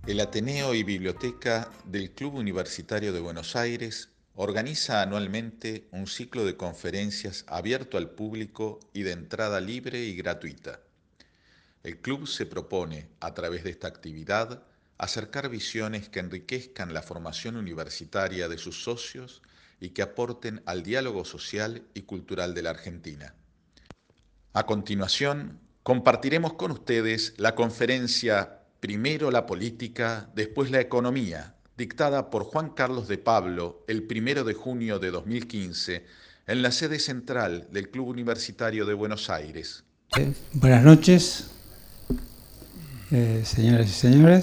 El Ateneo y Biblioteca del Club Universitario de Buenos Aires organiza anualmente un ciclo de conferencias abierto al público y de entrada libre y gratuita. El club se propone, a través de esta actividad, acercar visiones que enriquezcan la formación universitaria de sus socios y que aporten al diálogo social y cultural de la Argentina. A continuación, compartiremos con ustedes la conferencia Primero la política, después la economía, dictada por Juan Carlos de Pablo el 1 de junio de 2015 en la sede central del Club Universitario de Buenos Aires. Buenas noches, señoras y señores.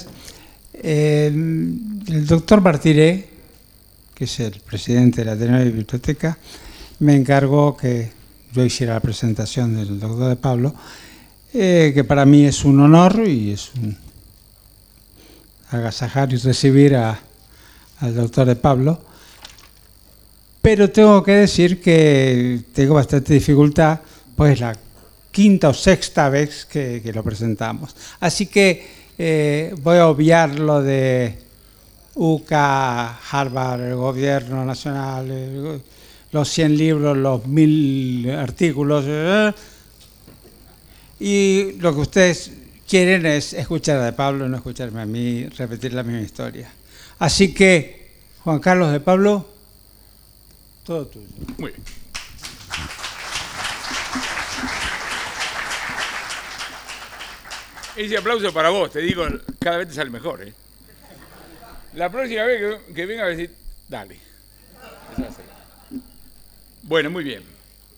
El doctor Martiré, que es el presidente de la Ateneo y Biblioteca, me encargó que yo hiciera la presentación del doctor de Pablo, que para mí es un honor y es un agasajar y recibir al doctor de Pablo, pero tengo que decir que tengo bastante dificultad, pues la quinta o sexta vez que lo presentamos. Así que voy a obviar lo de UCA, Harvard, el gobierno nacional, los 100 libros, los 1000 artículos, y lo que ustedes quieren es escuchar a de Pablo, no escucharme a mí repetir la misma historia. Así que, Juan Carlos de Pablo, todo tuyo. Muy bien. Ese aplauso para vos, te digo, cada vez te sale mejor, ¿eh? La próxima vez que venga a decir, dale. Bueno, muy bien.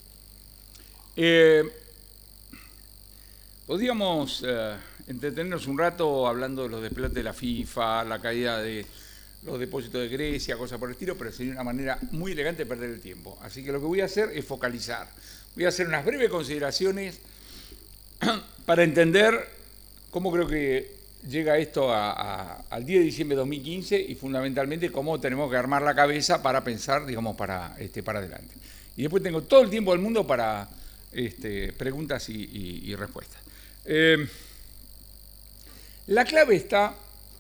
Podríamos entretenernos un rato hablando de los desplotes de la FIFA, la caída de los depósitos de Grecia, cosas por el estilo, pero sería una manera muy elegante de perder el tiempo. Así que lo que voy a hacer es focalizar. Voy a hacer unas breves consideraciones para entender cómo creo que llega esto al 10 de diciembre de 2015 y fundamentalmente cómo tenemos que armar la cabeza para pensar, digamos, para adelante. Y después tengo todo el tiempo del mundo para preguntas y respuestas. La clave está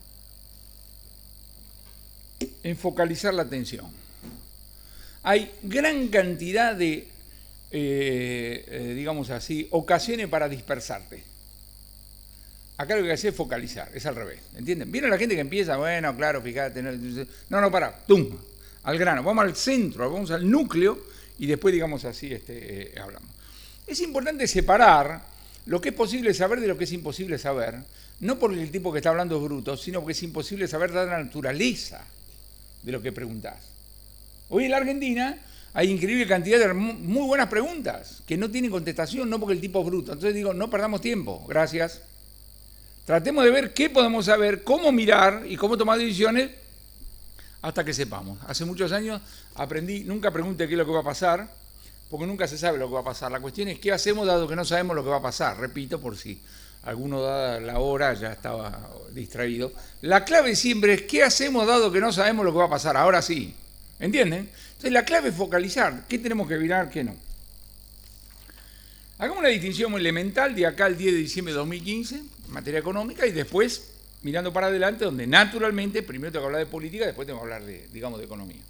en focalizar la atención. Hay gran cantidad de, digamos así, ocasiones para dispersarte. Acá lo que hay que hacer es focalizar, es al revés, ¿entienden? ¿Vieron la gente que empieza, bueno, claro, fíjate, no, pará, tum, al grano, vamos al centro, vamos al núcleo y después, digamos así, hablamos. Es importante separar lo que es posible saber de lo que es imposible saber, no porque el tipo que está hablando es bruto, sino porque es imposible saber la naturaleza de lo que preguntás. Hoy en la Argentina hay increíble cantidad de muy buenas preguntas que no tienen contestación, no porque el tipo es bruto. Entonces digo, no perdamos tiempo, gracias. Tratemos de ver qué podemos saber, cómo mirar y cómo tomar decisiones hasta que sepamos. Hace muchos años aprendí, nunca pregunte qué es lo que va a pasar, porque nunca se sabe lo que va a pasar. La cuestión es qué hacemos dado que no sabemos lo que va a pasar. Repito, por si alguno dada la hora ya estaba distraído. La clave siempre es qué hacemos dado que no sabemos lo que va a pasar. Ahora sí, ¿entienden? Entonces la clave es focalizar, qué tenemos que mirar, qué no. Hagamos una distinción muy elemental de acá al 10 de diciembre de 2015, en materia económica, y después, mirando para adelante, donde naturalmente, primero tengo que hablar de política, después tengo que hablar de, digamos, de economía.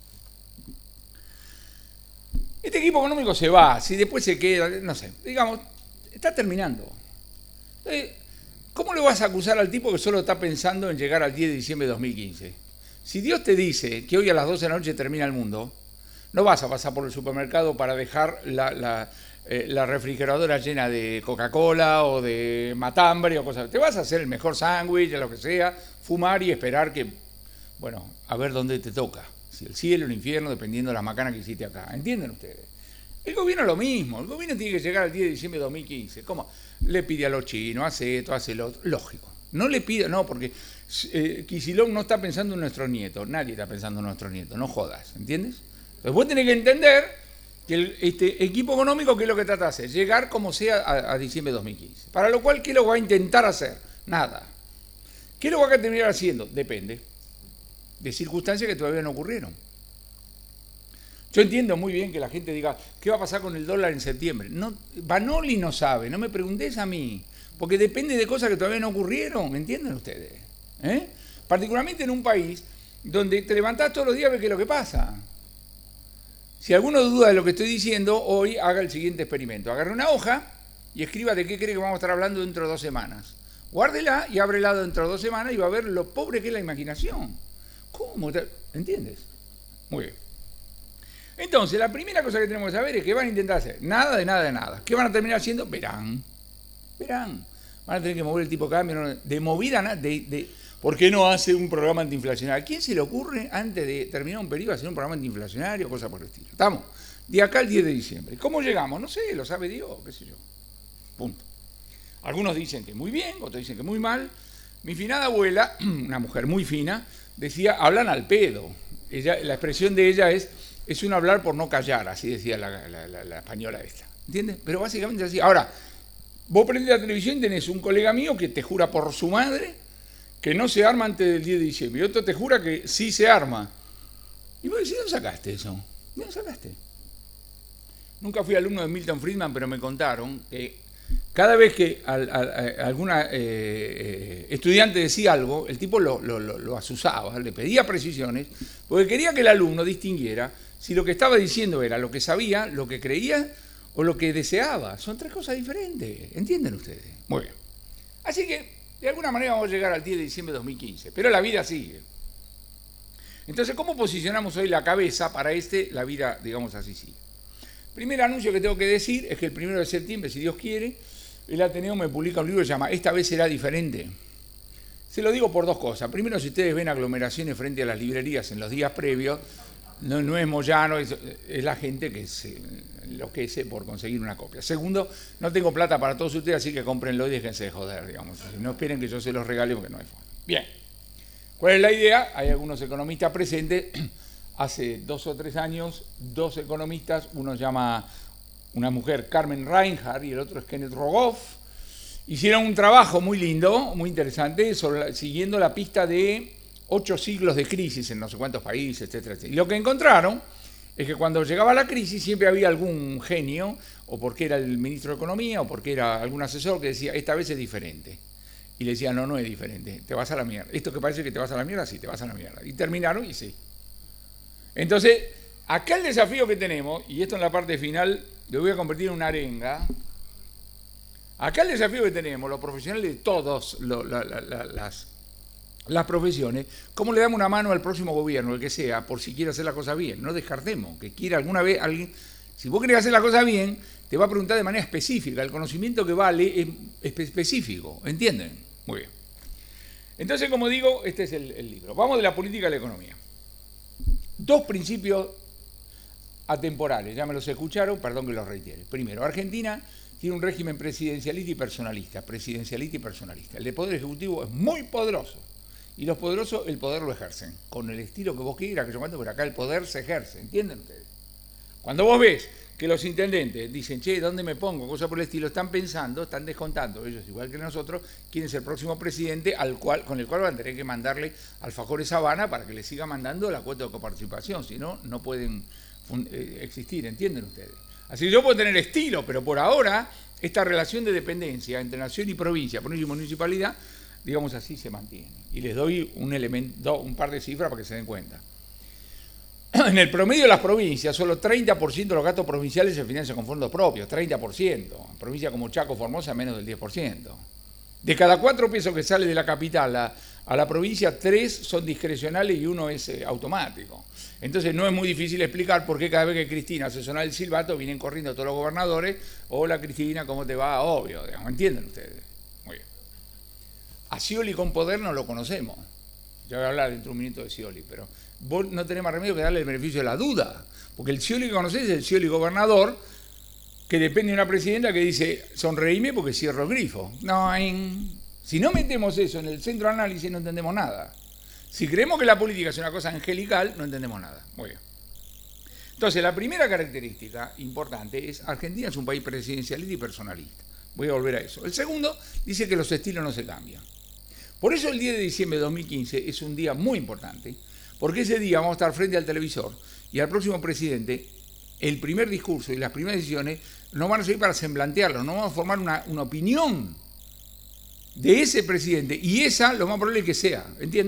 Este equipo económico se va, si después se queda, no sé, digamos, está terminando. Entonces, ¿cómo le vas a acusar al tipo que solo está pensando en llegar al 10 de diciembre de 2015? Si Dios te dice que hoy a las 12 de la noche termina el mundo, no vas a pasar por el supermercado para dejar la refrigeradora llena de Coca-Cola o de matambre o cosas. Te vas a hacer el mejor sándwich, lo que sea, fumar y esperar que, bueno, a ver dónde te toca. Si el cielo, el infierno, dependiendo de las macanas que hiciste acá. ¿Entienden ustedes? El gobierno es lo mismo. El gobierno tiene que llegar al 10 de diciembre de 2015. ¿Cómo? Le pide a los chinos, hace esto, hace lo otro. Lógico. No le pide, no, porque Kicillof no está pensando en nuestros nietos. Nadie está pensando en nuestros nietos. No jodas. ¿Entiendes? Entonces vos tenés que entender que el equipo económico, ¿qué es lo que trata de hacer? Llegar como sea a diciembre de 2015. Para lo cual, ¿qué lo va a intentar hacer? Nada. ¿Qué lo va a terminar haciendo? Depende de circunstancias que todavía no ocurrieron. Yo entiendo muy bien que la gente diga, ¿qué va a pasar con el dólar en septiembre? No, Vanoli no sabe, no me preguntes a mí, porque depende de cosas que todavía no ocurrieron, ¿entienden ustedes? Particularmente en un país donde te levantás todos los días y ves qué es lo que pasa. Si alguno duda de lo que estoy diciendo, hoy haga el siguiente experimento. Agarre una hoja y escriba de qué cree que vamos a estar hablando dentro de 2 semanas. Guárdela y ábrela dentro de 2 semanas y va a ver lo pobre que es la imaginación. ¿Cómo? ¿Entiendes? Muy bien. Entonces, la primera cosa que tenemos que saber es que van a intentar hacer nada de nada de nada. ¿Qué van a terminar haciendo? Verán. Van a tener que mover el tipo de cambio, de movida, ¿por qué no hace un programa antiinflacionario? ¿A quién se le ocurre, antes de terminar un periodo, hacer un programa antiinflacionario o cosa por el estilo? Estamos, de acá al 10 de diciembre. ¿Cómo llegamos? No sé, lo sabe Dios, qué sé yo. Punto. Algunos dicen que muy bien, otros dicen que muy mal. Mi finada abuela, una mujer muy fina, decía, hablan al pedo. La expresión de ella es un hablar por no callar, así decía la española esta. ¿Entiendes? Pero básicamente es así. Ahora, vos prendés la televisión y tenés un colega mío que te jura por su madre que no se arma antes del 10 de diciembre. Y otro te jura que sí se arma. Y vos decís, ¿dónde sacaste eso? ¿De dónde sacaste? Nunca fui alumno de Milton Friedman, pero me contaron que cada vez que alguna estudiante decía algo, el tipo lo asusaba, le pedía precisiones, porque quería que el alumno distinguiera si lo que estaba diciendo era lo que sabía, lo que creía o lo que deseaba. Son 3 cosas diferentes, ¿entienden ustedes? Muy bien. Así que, de alguna manera vamos a llegar al 10 de diciembre de 2015, pero la vida sigue. Entonces, ¿cómo posicionamos hoy la cabeza para la vida, digamos así, sigue? Primer anuncio que tengo que decir es que el 1 de septiembre, si Dios quiere, el Ateneo me publica un libro que se llama Esta vez será diferente. Se lo digo por 2 cosas. Primero, si ustedes ven aglomeraciones frente a las librerías en los días previos, no es Moyano, es la gente que se enloquece por conseguir una copia. Segundo, no tengo plata para todos ustedes, así que cómprenlo y déjense de joder, digamos. No esperen que yo se los regale porque no hay forma. Bien. ¿Cuál es la idea? Hay algunos economistas presentes. Hace 2 o 3 años, 2 economistas, uno se llama una mujer, Carmen Reinhardt, y el otro es Kenneth Rogoff, hicieron un trabajo muy lindo, muy interesante, siguiendo la pista de 8 siglos de crisis en no sé cuántos países, etcétera, etcétera. Y lo que encontraron es que cuando llegaba la crisis siempre había algún genio, o porque era el ministro de Economía, o porque era algún asesor que decía, esta vez es diferente. Y le decía, no es diferente, te vas a la mierda. Esto que parece que te vas a la mierda, sí, te vas a la mierda. Y terminaron y sí. Entonces, acá el desafío que tenemos, y esto en la parte final lo voy a convertir en una arenga, acá el desafío que tenemos, los profesionales de todas las profesiones, ¿cómo le damos una mano al próximo gobierno, el que sea, por si quiere hacer la cosa bien? No descartemos que quiera alguna vez alguien, si vos querés hacer la cosa bien, te va a preguntar de manera específica, el conocimiento que vale es específico, ¿entienden? Muy bien. Entonces, como digo, este es el libro. Vamos de la política a la economía. 2 principios atemporales, ya me los escucharon, perdón que los reitere. Primero, Argentina tiene un régimen presidencialista y personalista. El de Poder Ejecutivo es muy poderoso. Y los poderosos, el poder lo ejercen. Con el estilo que vos quieras, que yo cuento, pero acá el poder se ejerce. ¿Entienden ustedes? Cuando vos ves que los intendentes dicen, che, ¿dónde me pongo? Cosas por el estilo, están pensando, están descontando, ellos igual que nosotros, quién es el próximo presidente con el cual van a tener que mandarle alfajores Habana para que le siga mandando la cuota de coparticipación, si no, no pueden existir, ¿entienden ustedes? Así que yo puedo tener estilo, pero por ahora esta relación de dependencia entre nación y provincia, provincia y municipalidad, digamos así, se mantiene. Y les doy un par de cifras para que se den cuenta. En el promedio de las provincias, solo 30% de los gastos provinciales se financian con fondos propios, 30%. En provincias como Chaco, Formosa, menos del 10%. De cada 4 pesos que sale de la capital a la provincia, 3 son discrecionales y 1 es automático. Entonces no es muy difícil explicar por qué cada vez que Cristina hace sonar el silbato vienen corriendo todos los gobernadores. Hola Cristina, ¿cómo te va? Obvio, digamos, ¿entienden ustedes? Muy bien. A Scioli con poder no lo conocemos. Ya voy a hablar dentro de un minuto de Scioli, pero vos no tenés más remedio que darle el beneficio de la duda. Porque el Scioli que conocés es el Scioli gobernador, que depende de una presidenta que dice, sonreíme porque cierro el grifo. No, si no metemos eso en el centro de análisis no entendemos nada. Si creemos que la política es una cosa angelical, no entendemos nada. Muy bien. Entonces, la primera característica importante es Argentina es un país presidencialista y personalista. Voy a volver a eso. El segundo dice que los estilos no se cambian. Por eso el 10 de diciembre de 2015 es un día muy importante, porque ese día vamos a estar frente al televisor y al próximo presidente, el primer discurso y las primeras decisiones no van a servir para semblantearlo, no vamos a formar una opinión de ese presidente, y esa lo más probable es que sea, ¿entienden?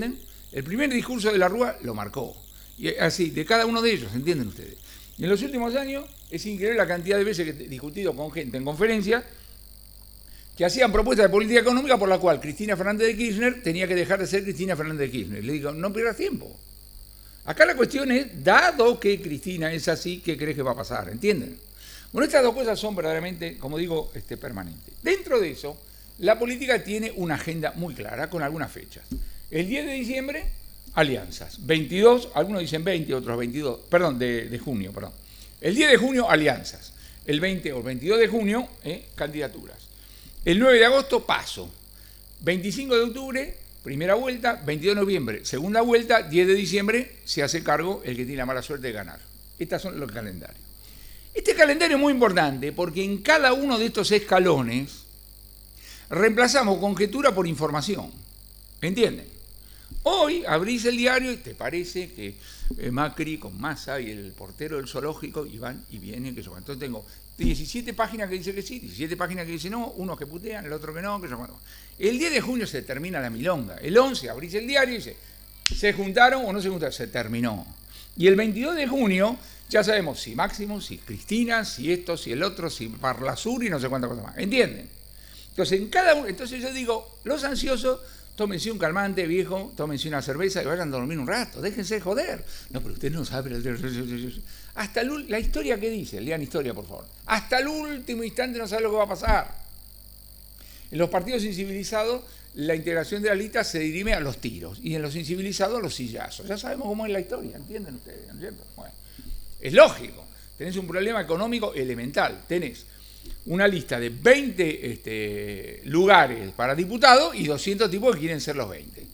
El primer discurso de la Rúa lo marcó. Y así, de cada uno de ellos, ¿entienden ustedes? Y en los últimos años es increíble la cantidad de veces que he discutido con gente en conferencias que hacían propuestas de política económica por la cual Cristina Fernández de Kirchner tenía que dejar de ser Cristina Fernández de Kirchner. Le digo, no pierdas tiempo. Acá la cuestión es, dado que Cristina es así, ¿qué crees que va a pasar? ¿Entienden? Bueno, estas dos cosas son verdaderamente, como digo, permanentes. Dentro de eso, la política tiene una agenda muy clara, con algunas fechas. El 10 de diciembre, alianzas. 22, algunos dicen 20, otros 22, perdón, de junio, perdón. El 10 de junio, alianzas. El 20 o el 22 de junio, candidaturas. El 9 de agosto, paso. 25 de octubre, primera vuelta. 22 de noviembre, segunda vuelta. 10 de diciembre, se hace cargo el que tiene la mala suerte de ganar. Estos son los calendarios. Este calendario es muy importante porque en cada uno de estos escalones reemplazamos conjetura por información. ¿Entienden? Hoy abrís el diario y te parece que Macri con Massa y el portero del zoológico y van y vienen, que yo. Entonces tengo 17 páginas que dicen que sí, 17 páginas que dicen no, unos que putean, el otro que no, que yo. El 10 de junio se termina la milonga. El 11 abrís el diario y dice, ¿se juntaron o no se juntaron? Se terminó. Y el 22 de junio ya sabemos si Máximo, si Cristina, si esto, si el otro, si Parlasur y no sé cuántas cosas más. ¿Entienden? Entonces, en cada uno, entonces yo digo, los ansiosos, tómense un calmante, viejo, tómense una cerveza y vayan a dormir un rato, déjense de joder. No, pero usted no sabe. Hasta la historia que dice, lean historia, por favor. Hasta el último instante no sabe lo que va a pasar. En los partidos incivilizados, la integración de la lista se dirime a los tiros y en los incivilizados a los sillazos. Ya sabemos cómo es la historia, ¿entienden ustedes? ¿No es cierto? Bueno, es lógico. Tenés un problema económico elemental. Tenés una lista de 20 lugares para diputados y 200 tipos que quieren ser los 20.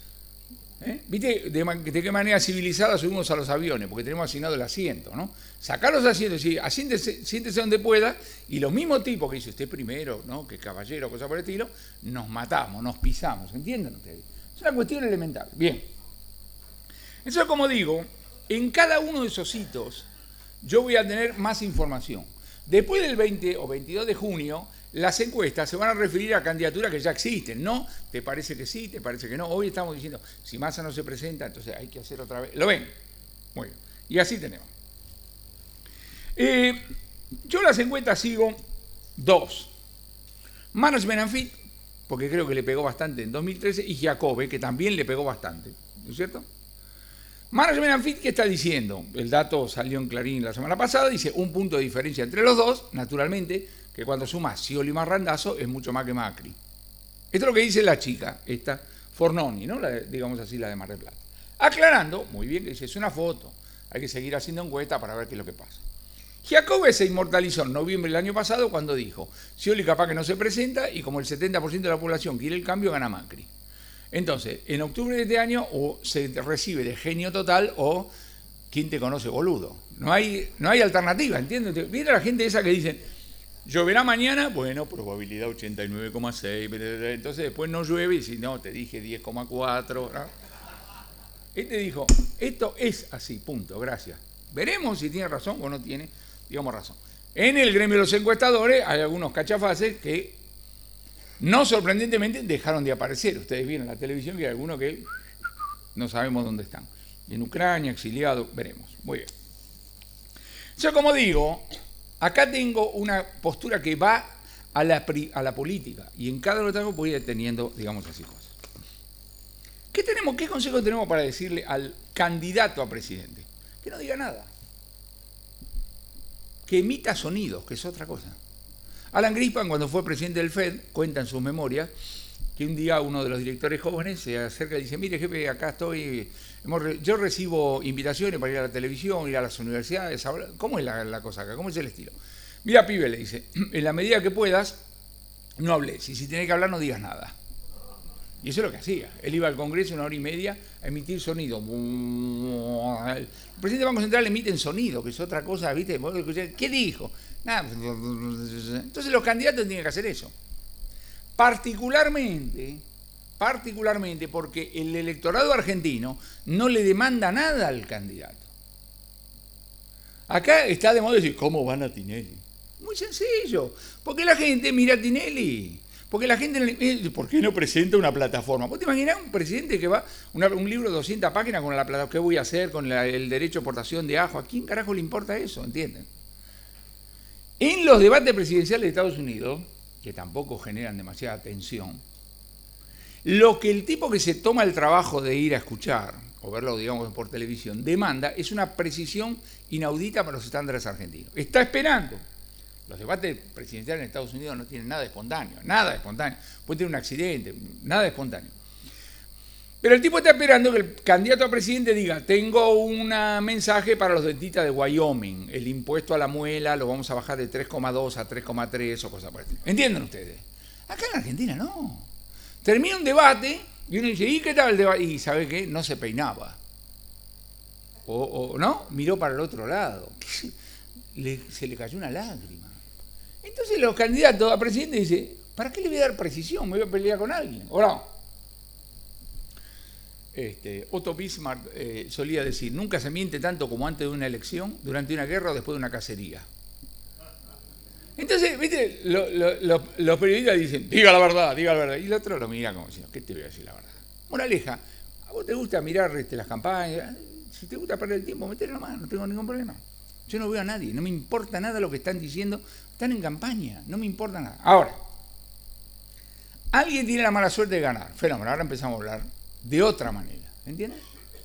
¿Viste de qué manera civilizada subimos a los aviones? Porque tenemos asignado el asiento, ¿no? Sacar los asientos, sí, siéntese donde pueda, y los mismos tipos que dice usted primero, ¿no? Que caballero, cosa por el estilo, nos matamos, nos pisamos, ¿entienden ustedes? Es una cuestión elemental. Bien. Entonces, como digo, en cada uno de esos hitos yo voy a tener más información. Después del 20 o 22 de junio, las encuestas se van a referir a candidaturas que ya existen, ¿no? ¿Te parece que sí? ¿Te parece que no? Hoy estamos diciendo, si Massa no se presenta, entonces hay que hacer otra vez. ¿Lo ven? Muy bien. Y así tenemos. Yo las encuestas sigo dos. Management and Fit, porque creo que le pegó bastante en 2013, y Giacobbe, que también le pegó bastante, ¿no es cierto? Management and Fit, ¿qué está diciendo? El dato salió en Clarín la semana pasada, dice un punto de diferencia entre los dos, naturalmente, que cuando suma Scioli más Randazzo es mucho más que Macri. Esto es lo que dice la chica, esta Fornoni, ¿no? Digamos así, la de Mar del Plata. Aclarando, muy bien, que dice, es una foto, hay que seguir haciendo encuestas para ver qué es lo que pasa. Giacobbe se inmortalizó en noviembre del año pasado cuando dijo, Scioli capaz que no se presenta y como el 70% de la población quiere el cambio, gana Macri. Entonces, en octubre de este año o se recibe de genio total o ¿quién te conoce, boludo? No hay alternativa, ¿entiendes? Viene la gente esa que dice, lloverá mañana, bueno, probabilidad 89,6, entonces después no llueve y si no, te dije 10,4. ¿no? Este dijo, esto es así, punto, gracias. Veremos si tiene razón o no tiene, digamos, razón. En el gremio de los encuestadores hay algunos cachafaces que no sorprendentemente dejaron de aparecer. Ustedes vieron en la televisión que hay algunos que no sabemos dónde están. En Ucrania, exiliados, veremos. Muy bien. Yo, como digo, acá tengo una postura que va a la política y en cada uno de los voy a ir teniendo, digamos así, cosas. ¿Qué consejo tenemos para decirle al candidato a presidente? Que no diga nada. Que emita sonidos, que es otra cosa. Alan Greenspan, cuando fue presidente del FED, cuenta en sus memorias que un día uno de los directores jóvenes se acerca y dice, mire jefe, acá estoy, yo recibo invitaciones para ir a la televisión, ir a las universidades, ¿cómo es la cosa acá? ¿Cómo es el estilo? Mira, pibe, le dice, en la medida que puedas, no hables, y si tenés que hablar no digas nada. Y eso es lo que hacía. Él iba al Congreso 1 hora y media a emitir sonido. El presidente del Banco Central emite en sonido, que es otra cosa, ¿viste? ¿Qué dijo? Nada. Entonces los candidatos tienen que hacer eso. Particularmente porque el electorado argentino no le demanda nada al candidato. Acá está de moda decir, ¿cómo van a Tinelli? Muy sencillo, porque la gente mira a Tinelli. Porque la gente, ¿por qué no presenta una plataforma? ¿Vos te imaginás un presidente que va, un libro de 200 páginas con la plataforma, qué voy a hacer con el derecho de exportación de ajo? ¿A quién carajo le importa eso? ¿Entienden? En los debates presidenciales de Estados Unidos, que tampoco generan demasiada tensión, lo que el tipo que se toma el trabajo de ir a escuchar, o verlo, digamos, por televisión, demanda es una precisión inaudita para los estándares argentinos. Está esperando. Los debates presidenciales en Estados Unidos no tienen nada de espontáneo, nada de espontáneo. Puede tener un accidente, nada de espontáneo. Pero el tipo está esperando que el candidato a presidente diga, tengo un mensaje para los dentistas de Wyoming, el impuesto a la muela lo vamos a bajar de 3,2 a 3,3 o cosas por el estilo. ¿Entienden ustedes? Acá en la Argentina no. Termina un debate y uno dice, ¿y qué tal el debate? Y ¿sabe qué? No se peinaba. O no, miró para el otro lado. Se le cayó una lágrima. Entonces los candidatos a presidente dicen, ¿para qué le voy a dar precisión? Me voy a pelear con alguien. ¿O no? Otto Bismarck solía decir, nunca se miente tanto como antes de una elección, durante una guerra o después de una cacería. Entonces, ¿viste? Los periodistas dicen, diga la verdad, diga la verdad. Y el otro lo mira como diciendo, ¿qué te voy a decir la verdad? Moraleja, ¿a vos te gusta mirar las campañas? Si te gusta perder el tiempo, metele nomás, no tengo ningún problema. Yo no veo a nadie, no me importa nada lo que están diciendo, están en campaña, no me importa nada. Ahora, alguien tiene la mala suerte de ganar, fenómeno, ahora empezamos a hablar de otra manera, ¿entiendes?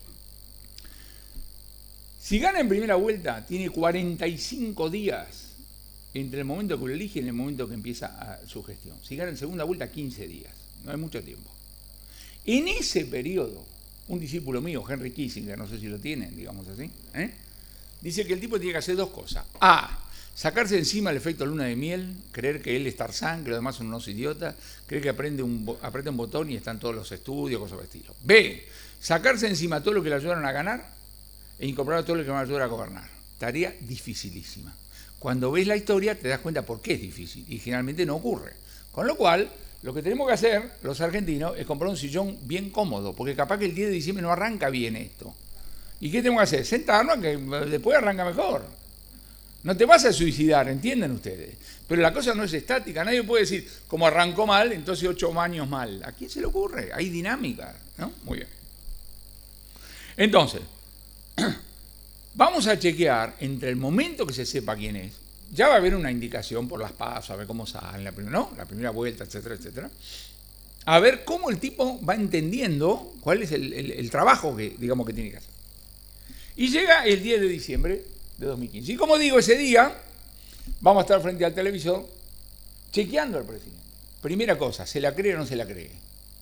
Si gana en primera vuelta, tiene 45 días entre el momento que lo elige y el momento que empieza su gestión. Si gana en segunda vuelta, 15 días, no hay mucho tiempo. En ese periodo, un discípulo mío, Henry Kissinger, no sé si lo tienen, digamos así, dice que el tipo tiene que hacer dos cosas. A, sacarse encima el efecto luna de miel, creer que él es Tarzán, que los demás son unos idiotas, creer que aprieta un botón y están todos los estudios, cosas de estilo. B, sacarse encima todo lo que le ayudaron a ganar e incorporar todo lo que le van a ayudar a gobernar. Tarea dificilísima. Cuando ves la historia te das cuenta por qué es difícil y generalmente no ocurre. Con lo cual, lo que tenemos que hacer los argentinos es comprar un sillón bien cómodo, porque capaz que el 10 de diciembre no arranca bien esto. ¿Y qué tenemos que hacer? Sentarnos, que después arranca mejor. No te vas a suicidar, ¿entienden ustedes? Pero la cosa no es estática. Nadie puede decir, como arrancó mal, entonces 8 años mal. ¿A quién se le ocurre? Hay dinámica, ¿no? Muy bien. Entonces, vamos a chequear entre el momento que se sepa quién es. Ya va a haber una indicación por las pasos, a ver cómo sale, la primera vuelta, etcétera, etcétera. A ver cómo el tipo va entendiendo cuál es el trabajo que, digamos, que tiene que hacer. Y llega el 10 de diciembre de 2015. Y como digo, ese día vamos a estar frente al televisor chequeando al presidente. Primera cosa, ¿se la cree o no se la cree?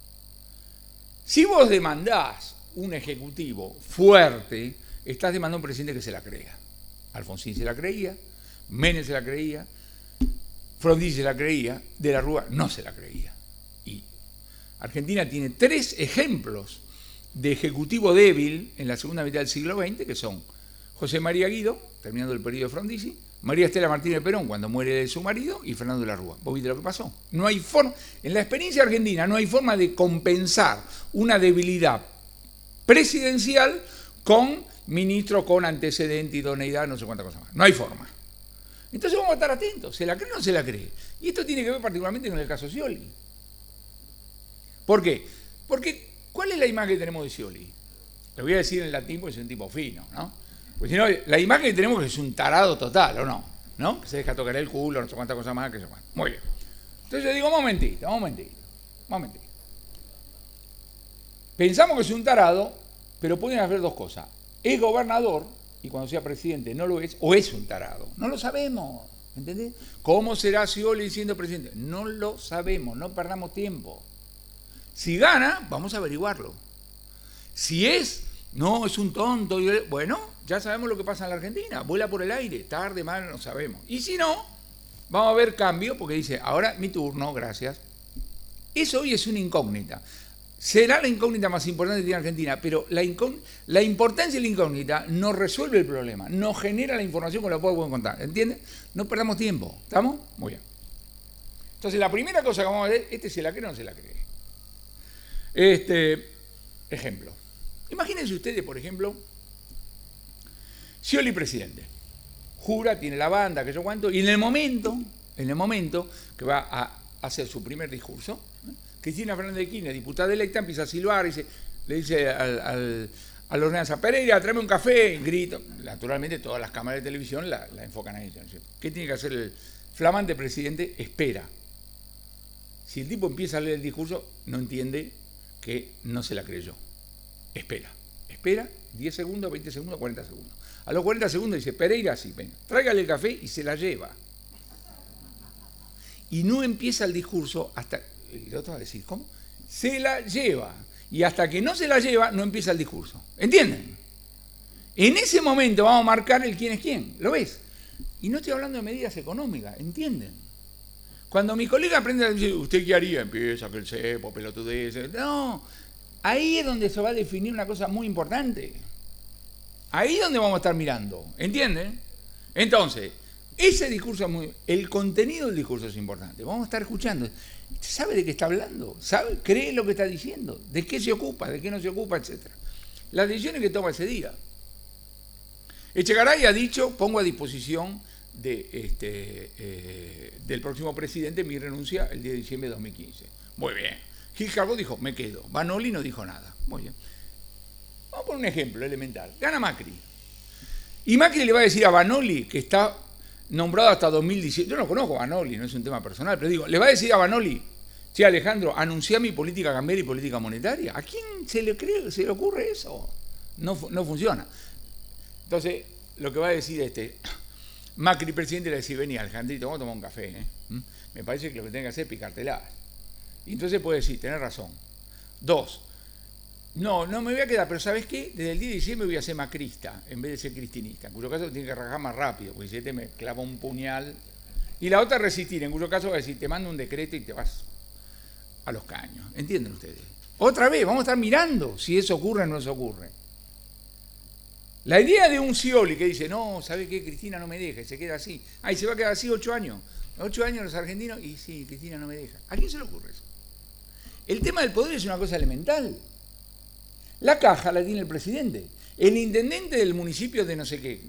Si vos demandás un ejecutivo fuerte, estás demandando a un presidente que se la crea. Alfonsín se la creía, Menem se la creía, Frondizi se la creía, De la Rúa no se la creía. Y Argentina tiene 3 ejemplos de ejecutivo débil en la segunda mitad del siglo XX, que son José María Guido, terminando el periodo de Frondizi, María Estela Martínez Perón, cuando muere su marido, y Fernando de la Rúa. ¿Vos viste lo que pasó? No hay forma, en la experiencia argentina no hay forma de compensar una debilidad presidencial con ministro con antecedente, idoneidad, no sé cuántas cosas más. No hay forma. Entonces vamos a estar atentos, ¿se la cree o no se la cree? Y esto tiene que ver particularmente con el caso Scioli. ¿Por qué? Porque, ¿cuál es la imagen que tenemos de Scioli? Lo voy a decir en latín porque es un tipo fino, ¿no? Porque si no, la imagen que tenemos es un tarado total, ¿o no? ¿No? Que se deja tocar el culo, no sé cuántas cosas más, que se van. Muy bien. Entonces yo digo, momentito. Pensamos que es un tarado, pero pueden haber dos cosas. Es gobernador, y cuando sea presidente no lo es, o es un tarado. No lo sabemos, ¿entendés? ¿Cómo será Scioli siendo presidente? No lo sabemos, no perdamos tiempo. Si gana, vamos a averiguarlo. Si es un tonto, bueno, ya sabemos lo que pasa en la Argentina, vuela por el aire, tarde, mal, no sabemos. Y si no, vamos a ver cambio, porque dice, ahora mi turno, gracias. Eso hoy es una incógnita. Será la incógnita más importante que tiene Argentina, pero la importancia de la incógnita no resuelve el problema, no genera la información con la cual podemos contar, ¿entiendes? No perdamos tiempo, ¿estamos? Muy bien. Entonces la primera cosa que vamos a ver, ¿se la cree o no se la cree? Ejemplo. Imagínense ustedes, por ejemplo, Scioli presidente, jura, tiene la banda, que yo cuánto, y en el momento que va a hace su primer discurso. Cristina Fernández de Kirchner, diputada electa, empieza a silbar y le dice a la ordenanza: Pereira, tráeme un café, y grito. Naturalmente todas las cámaras de televisión la enfocan a ella. ¿Qué tiene que hacer el flamante presidente? Espera. Si el tipo empieza a leer el discurso, no entiende que no se la creyó. Espera, 10 segundos, 20 segundos, 40 segundos. A los 40 segundos dice: Pereira, sí, venga, tráigale el café, y se la lleva. Y no empieza el discurso hasta... El otro va a decir: ¿cómo? Se la lleva. Y hasta que no se la lleva, no empieza el discurso. ¿Entienden? En ese momento vamos a marcar el quién es quién. ¿Lo ves? Y no estoy hablando de medidas económicas. ¿Entienden? Cuando mi colega aprende a decir: ¿usted qué haría? Empieza que el cepo, pelotudez. No. Ahí es donde se va a definir una cosa muy importante. Ahí es donde vamos a estar mirando. ¿Entienden? Entonces, ese discurso es muy... El contenido del discurso es importante. Vamos a estar escuchando. ¿Sabe de qué está hablando? ¿Sabe? ¿Cree lo que está diciendo? ¿De qué se ocupa? ¿De qué no se ocupa? Etcétera. Las decisiones que toma ese día. Echegaray ha dicho: pongo a disposición del próximo presidente mi renuncia el 10 de diciembre de 2015. Muy bien. Gil Carbó dijo: me quedo. Vanoli no dijo nada. Muy bien. Vamos a poner un ejemplo elemental. Gana Macri. Y Macri le va a decir a Vanoli, que está nombrado hasta 2017. Yo no conozco a Vanoli, no es un tema personal, pero digo, le va a decir a Vanoli: che, Alejandro, anuncia mi política cambiaria y política monetaria. ¿A quién se le ocurre eso? No funciona. Entonces, lo que va a decir Macri, presidente, le va a decir: vení, Alejandrito, vamos a tomar un café. Me parece que lo que tenés que hacer es picártela. Y entonces puede decir: tenés razón. 2. No me voy a quedar, pero ¿sabes qué? Desde el 10 de diciembre voy a ser macrista en vez de ser cristinista, en cuyo caso tiene que rajar más rápido, porque si me clava un puñal. Y la otra, resistir, en cuyo caso va a decir: te mando un decreto y te vas a los caños. ¿Entienden ustedes? Otra vez, vamos a estar mirando si eso ocurre o no eso ocurre. La idea de un Scioli que dice: no, ¿sabe qué? Cristina no me deja, y se queda así. Y se va a quedar así 8 años. 8 años los argentinos, y sí, Cristina no me deja. ¿A quién se le ocurre eso? El tema del poder es una cosa elemental. La caja la tiene el presidente. El intendente del municipio de no sé qué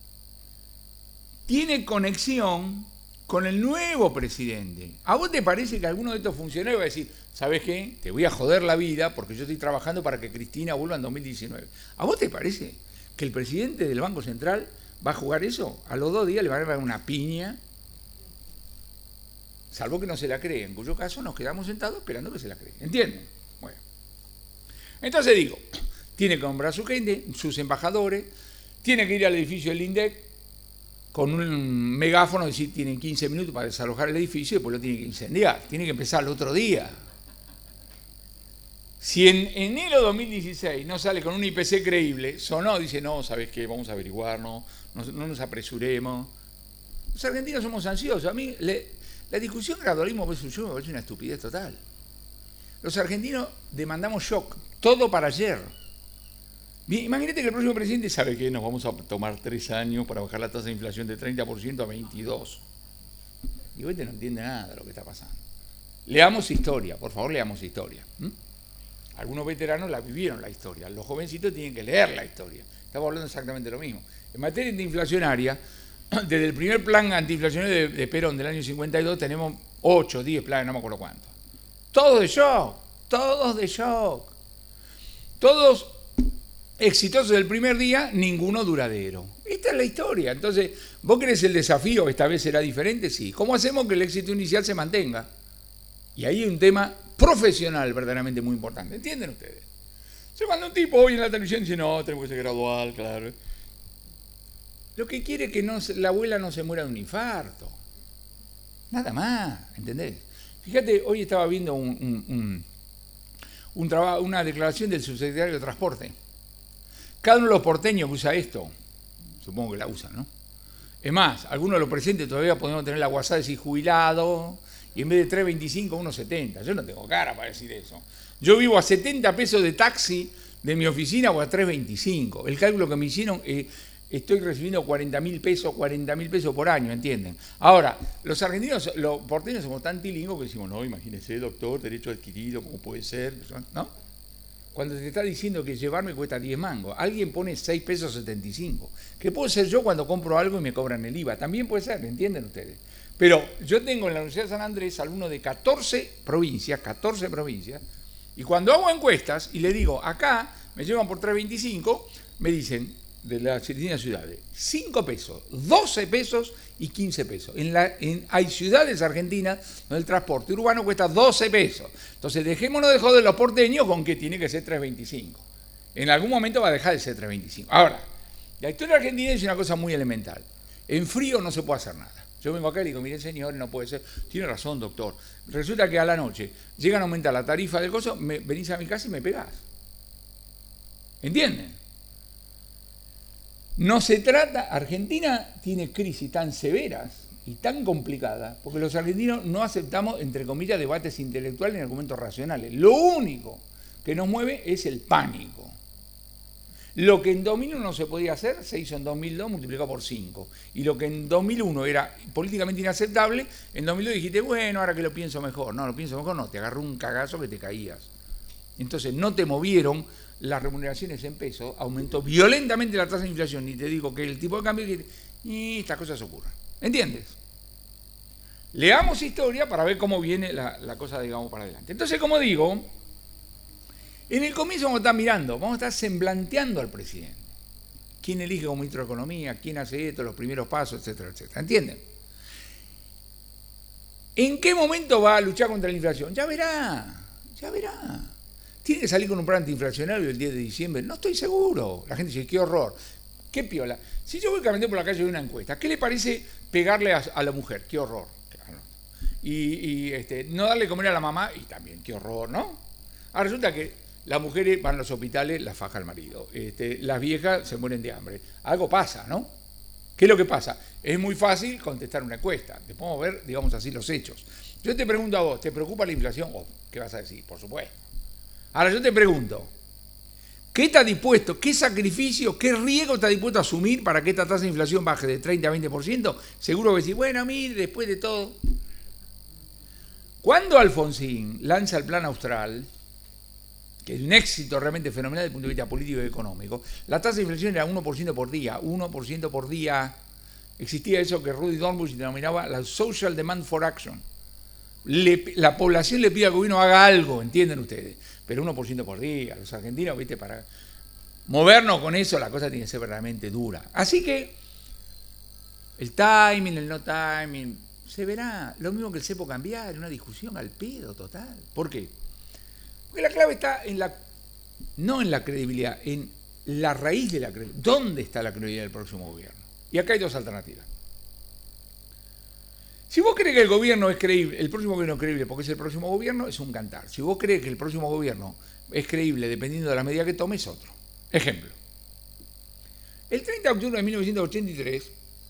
tiene conexión con el nuevo presidente. ¿A vos te parece que alguno de estos funcionarios va a decir: ¿sabes qué? Te voy a joder la vida porque yo estoy trabajando para que Cristina vuelva en 2019? ¿A vos te parece que el presidente del Banco Central va a jugar eso? A los 2 días le van a dar una piña, salvo que no se la cree, en cuyo caso nos quedamos sentados esperando que se la cree. ¿Entienden? Bueno. Entonces digo, tiene que nombrar su gente, sus embajadores, tiene que ir al edificio del INDEC con un megáfono y decir: tienen 15 minutos para desalojar el edificio y después lo tiene que incendiar. Tiene que empezar el otro día. Si en enero de 2016 no sale con un IPC creíble, sonó, dice: no, ¿sabes qué? Vamos a averiguar, no nos apresuremos. Los argentinos somos ansiosos. A mí la discusión gradualismo versus yo me parece una estupidez total. Los argentinos demandamos shock, todo para ayer. Bien, imagínate que el próximo presidente sabe que nos vamos a tomar 3 años para bajar la tasa de inflación de 30% a 22%. Y vos no entiende nada de lo que está pasando. Leamos historia, por favor, leamos historia. Algunos veteranos la vivieron la historia, los jovencitos tienen que leer la historia. Estamos hablando exactamente lo mismo. En materia antiinflacionaria, desde el primer plan antiinflacionario de Perón del año 52 tenemos 8, 10 planes, no me acuerdo cuántos. Todos de shock, todos exitosos del primer día, ninguno duradero. Esta es la historia. Entonces, ¿vos querés el desafío? ¿Esta vez será diferente? Sí. ¿Cómo hacemos que el éxito inicial se mantenga? Y ahí hay un tema profesional verdaderamente muy importante. ¿Entienden ustedes? Cuando un tipo hoy en la televisión dice: no, tenemos que ser gradual, claro. Lo que quiere es que la abuela no se muera de un infarto. Nada más, ¿entendés? Fíjate, hoy estaba viendo una declaración del subsecretario de Transporte. Cada uno de los porteños que usa esto, supongo que la usan, ¿no? Es más, algunos de los presentes todavía podemos tener la WhatsApp de decir jubilado, y en vez de 3.25, 1.70. Yo no tengo cara para decir eso. Yo vivo a 70 pesos de taxi de mi oficina o a 3.25. El cálculo que me hicieron, estoy recibiendo 40.000 pesos por año, ¿entienden? Ahora, los argentinos, los porteños somos tan tilingos que decimos: no, imagínese, doctor, derecho adquirido, ¿cómo puede ser? ¿No? Cuando te está diciendo que llevarme cuesta 10 mangos, alguien pone 6 pesos 75. ¿Qué puedo ser yo cuando compro algo y me cobran el IVA? También puede ser, ¿entienden ustedes? Pero yo tengo en la Universidad de San Andrés alumnos de 14 provincias, y cuando hago encuestas y le digo, acá me llevan por 3.25, me dicen, de las distintas ciudades, 5 pesos, 12 pesos y 15 pesos. Hay ciudades argentinas donde el transporte urbano cuesta 12 pesos. Entonces dejémonos de joder los porteños con que tiene que ser 3.25. En algún momento va a dejar de ser 3.25. Ahora, la historia argentina dice una cosa muy elemental. En frío no se puede hacer nada. Yo vengo acá y digo, mire señor, no puede ser. Tiene razón, doctor. Resulta que a la noche llegan a aumentar la tarifa del costo, venís a mi casa y me pegás. ¿Entienden? No se trata, Argentina tiene crisis tan severas y tan complicadas, porque los argentinos no aceptamos, entre comillas, debates intelectuales ni argumentos racionales. Lo único que nos mueve es el pánico. Lo que en 2001 no se podía hacer, se hizo en 2002 multiplicado por 5. Y lo que en 2001 era políticamente inaceptable, en 2002 dijiste, bueno, ahora que lo pienso mejor. No, lo pienso mejor no, te agarró un cagazo que te caías. Entonces no te movieron las remuneraciones en pesos, aumentó violentamente la tasa de inflación, y te digo que el tipo de cambio, y estas cosas ocurren. ¿Entiendes? Leamos historia para ver cómo viene la cosa, digamos, para adelante. Entonces, como digo, en el comienzo vamos a estar mirando, vamos a estar semblanteando al presidente. ¿Quién elige como ministro de Economía? ¿Quién hace esto? Los primeros pasos, etcétera, etcétera. ¿Entienden? ¿En qué momento va a luchar contra la inflación? Ya verá, ya verá. ¿Tiene que salir con un plan antiinflacionario el 10 de diciembre? No estoy seguro. La gente dice, qué horror, qué piola. Si yo voy caminando por la calle y veo una encuesta, ¿qué le parece pegarle a la mujer? Qué horror. Y no darle comer a la mamá, y también, qué horror, ¿no? Ahora resulta que las mujeres van a los hospitales, la faja al marido. Las viejas se mueren de hambre. Algo pasa, ¿no? ¿Qué es lo que pasa? Es muy fácil contestar una encuesta. Te podemos ver, digamos así, los hechos. Yo te pregunto a vos, ¿te preocupa la inflación? Oh, ¿qué vas a decir? Por supuesto. Ahora yo te pregunto, ¿qué está dispuesto, qué sacrificio, qué riesgo está dispuesto a asumir para que esta tasa de inflación baje de 30 a 20%? Seguro que decís, bueno, mire, después de todo. Cuando Alfonsín lanza el Plan Austral, que es un éxito realmente fenomenal desde el punto de vista político y económico, la tasa de inflación era 1% por día, 1% por día. Existía eso que Rudy Dornbusch denominaba la social demand for action. La población le pide al gobierno haga algo, ¿entienden ustedes? Pero 1% por día, los argentinos, ¿viste? Para movernos con eso, la cosa tiene que ser verdaderamente dura. Así que el timing, el no timing, se verá. Lo mismo que el cepo cambiar, una discusión al pedo total. ¿Por qué? Porque la clave está no en la credibilidad, en la raíz de la credibilidad. ¿Dónde está la credibilidad del próximo gobierno? Y acá hay dos alternativas. Si vos crees que el gobierno es creíble, el próximo gobierno es creíble porque es el próximo gobierno, es un cantar. Si vos crees que el próximo gobierno es creíble dependiendo de la medida que tome, es otro. Ejemplo. El 30 de octubre de 1983,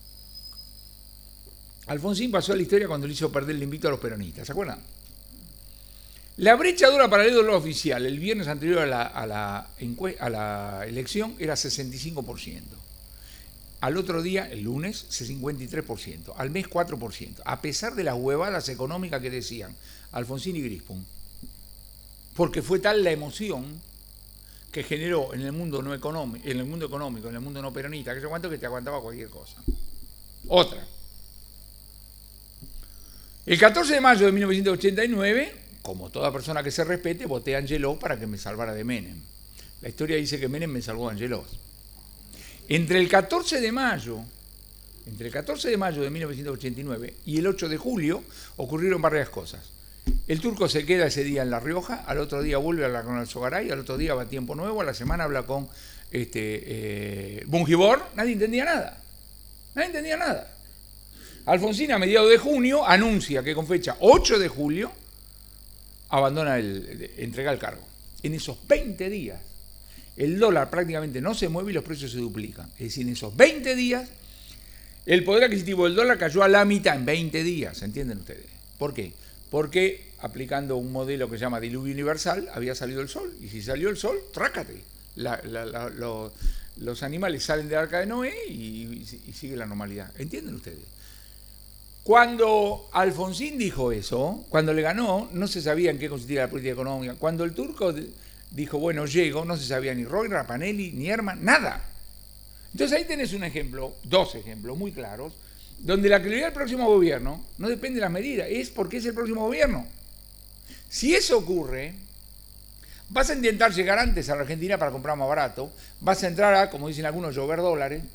Alfonsín pasó a la historia cuando le hizo perder el invicto a los peronistas, ¿se acuerdan? La brecha dura para el dólar oficial el viernes anterior a la elección era 65%. Al otro día, el lunes, 53%. Al mes, 4%. A pesar de las huevadas económicas que decían Alfonsín y Grispum. Porque fue tal la emoción que generó en el mundo no económico, en el mundo económico, en el mundo no peronista, que yo cuento que te aguantaba cualquier cosa. Otra. El 14 de mayo de 1989, como toda persona que se respete, voté a Angelós para que me salvara de Menem. La historia dice que Menem me salvó a Angelós. Entre el 14 de mayo de 1989 y el 8 de julio ocurrieron varias cosas. El turco se queda ese día en La Rioja, al otro día vuelve a hablar con Alzogaray, al otro día va a Tiempo Nuevo, a la semana habla con Bungibor, nadie entendía nada. Nadie entendía nada. Alfonsín a mediados de junio anuncia que con fecha 8 de julio entrega el cargo. En esos 20 días el dólar prácticamente no se mueve y los precios se duplican. Es decir, en esos 20 días, el poder adquisitivo del dólar cayó a la mitad en 20 días, ¿entienden ustedes? ¿Por qué? Porque aplicando un modelo que se llama diluvio universal, había salido el sol. Y si salió el sol, trácate. Los animales salen del arca de Noé y sigue la normalidad. ¿Entienden ustedes? Cuando Alfonsín dijo eso, cuando le ganó, no se sabía en qué consistía la política económica. Cuando el turco dijo, bueno, llego, no se sabía ni Roy, Rapanelli, ni Herman, nada. Entonces ahí tenés un ejemplo, dos ejemplos muy claros, donde la credibilidad del próximo gobierno no depende de las medidas, es porque es el próximo gobierno. Si eso ocurre, vas a intentar llegar antes a la Argentina para comprar más barato, vas a entrar a, como dicen algunos, llover dólares,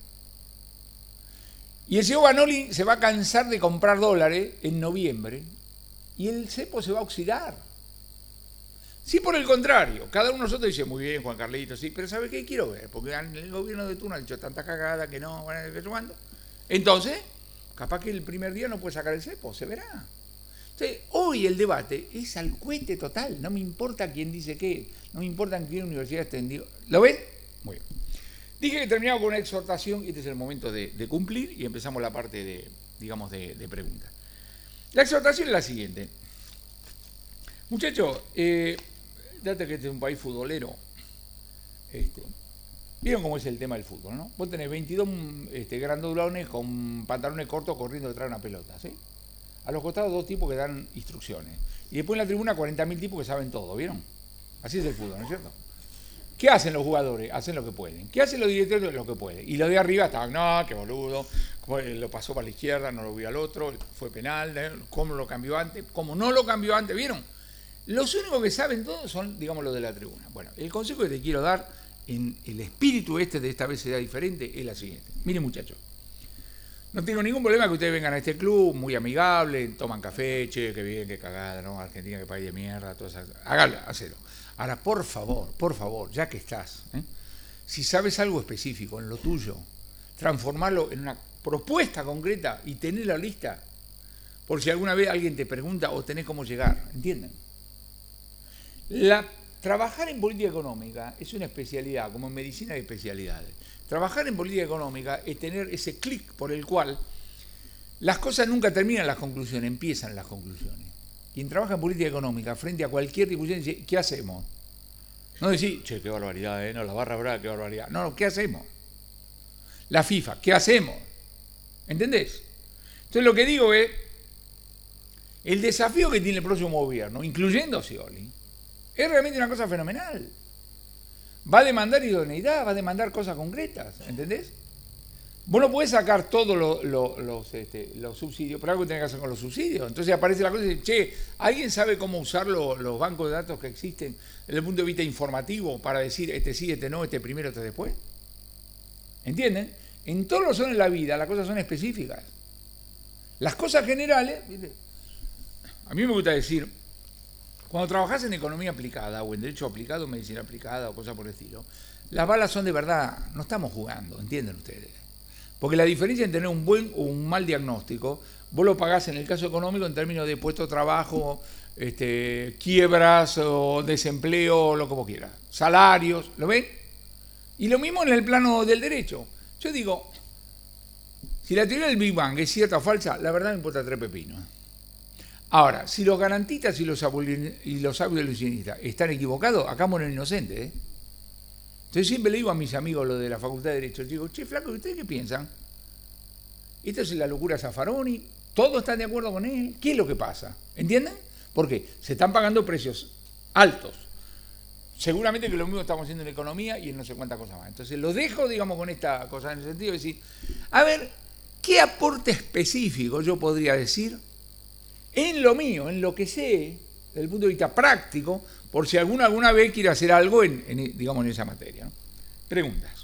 y el señor Vanoli se va a cansar de comprar dólares en noviembre, y el cepo se va a oxidar. Si por el contrario, cada uno de nosotros dice, muy bien, Juan Carlito, sí, pero ¿sabe qué quiero ver? Porque el gobierno de turno ha dicho tanta cagada que no, bueno, que sumando. Entonces, capaz que el primer día no puede sacar el cepo, se verá. Entonces, hoy el debate es al cohete total, no me importa quién dice qué, no me importa en qué universidad esté. ¿Lo ven? Muy bien. Dije que terminaba con una exhortación y este es el momento de cumplir y empezamos la parte de preguntas. La exhortación es la siguiente. Muchachos, date que este es un país futbolero. ¿Vieron cómo es el tema del fútbol, no? Vos tenés 22 grandulones con pantalones cortos corriendo detrás de una pelota, ¿sí? A los costados 2 tipos que dan instrucciones. Y después en la tribuna 40.000 tipos que saben todo, ¿vieron? Así es el fútbol, ¿no es cierto? ¿Qué hacen los jugadores? Hacen lo que pueden. ¿Qué hacen los directores? Lo que pueden. Y los de arriba estaban, no, qué boludo, lo pasó para la izquierda, no lo vio al otro, fue penal, cómo lo cambió antes, cómo no lo cambió antes, ¿vieron? Los únicos que saben todo son, digamos, los de la tribuna. Bueno, el consejo que te quiero dar en el espíritu de esta vez será diferente es la siguiente. Miren, muchachos, no tengo ningún problema que ustedes vengan a este club, muy amigable, toman café, che, qué bien, qué cagada, ¿no? Argentina, qué país de mierda, todas esas. Hágalo, hacelo. Ahora, por favor, ya que estás, si sabes algo específico en lo tuyo, transformarlo en una propuesta concreta y tenerla lista, por si alguna vez alguien te pregunta o tenés cómo llegar, ¿entienden? Trabajar en política económica es una especialidad, como en medicina hay especialidades. Trabajar en política económica es tener ese clic por el cual las cosas nunca terminan las conclusiones, empiezan las conclusiones. Quien trabaja en política económica frente a cualquier discusión dice, ¿qué hacemos? No decir, che, qué barbaridad, no, la barra brava, qué barbaridad. No, ¿qué hacemos? La FIFA, ¿qué hacemos? ¿Entendés? Entonces lo que digo es, el desafío que tiene el próximo gobierno, incluyendo Scioli, es realmente una cosa fenomenal. Va a demandar idoneidad, va a demandar cosas concretas, ¿entendés? Vos no podés sacar todos los subsidios, pero algo tenés que hacer con los subsidios. Entonces aparece la cosa y dice, che, ¿alguien sabe cómo usar los bancos de datos que existen desde el punto de vista informativo para decir este sí, este no, este primero, este después? ¿Entienden? En todos los zonas de la vida las cosas son específicas. Las cosas generales, ¿viste? A mí me gusta decir, cuando trabajás en economía aplicada o en derecho aplicado, medicina aplicada o cosas por el estilo, las balas son de verdad, no estamos jugando, ¿entienden ustedes? Porque la diferencia en tener un buen o un mal diagnóstico, vos lo pagás en el caso económico en términos de puesto de trabajo, quiebras o desempleo, lo que vos quieras, salarios, ¿lo ven? Y lo mismo en el plano del derecho. Yo digo, si la teoría del Big Bang es cierta o falsa, la verdad me importa 3 pepinos. Ahora, si los garantistas y los abolicionistas están equivocados, acá mueren inocentes, ¿eh? Entonces siempre le digo a mis amigos lo de la Facultad de Derecho, les digo, che, flaco, ¿ustedes qué piensan? Esto es la locura Zaffaroni, todos están de acuerdo con él, ¿qué es lo que pasa? ¿Entienden? Porque se están pagando precios altos. Seguramente que lo mismo estamos haciendo en economía y en no sé cuántas cosas más. Entonces lo dejo, digamos, con esta cosa en el sentido de decir, a ver, ¿qué aporte específico yo podría decir en lo mío, en lo que sé, desde el punto de vista práctico, por si alguna vez quiere hacer algo digamos, en esa materia, ¿no? Preguntas.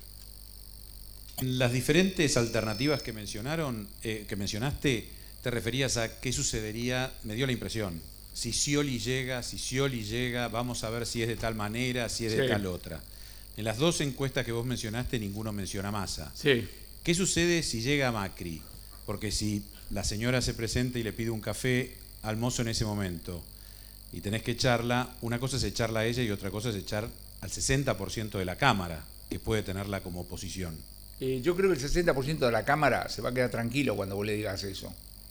Las diferentes alternativas que mencionaste, te referías a qué sucedería, me dio la impresión, si Scioli llega, vamos a ver si es de tal manera, si es de tal otra. En las 2 encuestas que vos mencionaste, ninguno menciona Massa. Sí. ¿Qué sucede si llega Macri? Porque si la señora se presenta y le pide un café al mozo en ese momento y tenés que echarla, una cosa es echarla a ella y otra cosa es echar al 60% de la Cámara, que puede tenerla como oposición. Yo creo que el 60% de la Cámara se va a quedar tranquilo cuando vos le digas eso.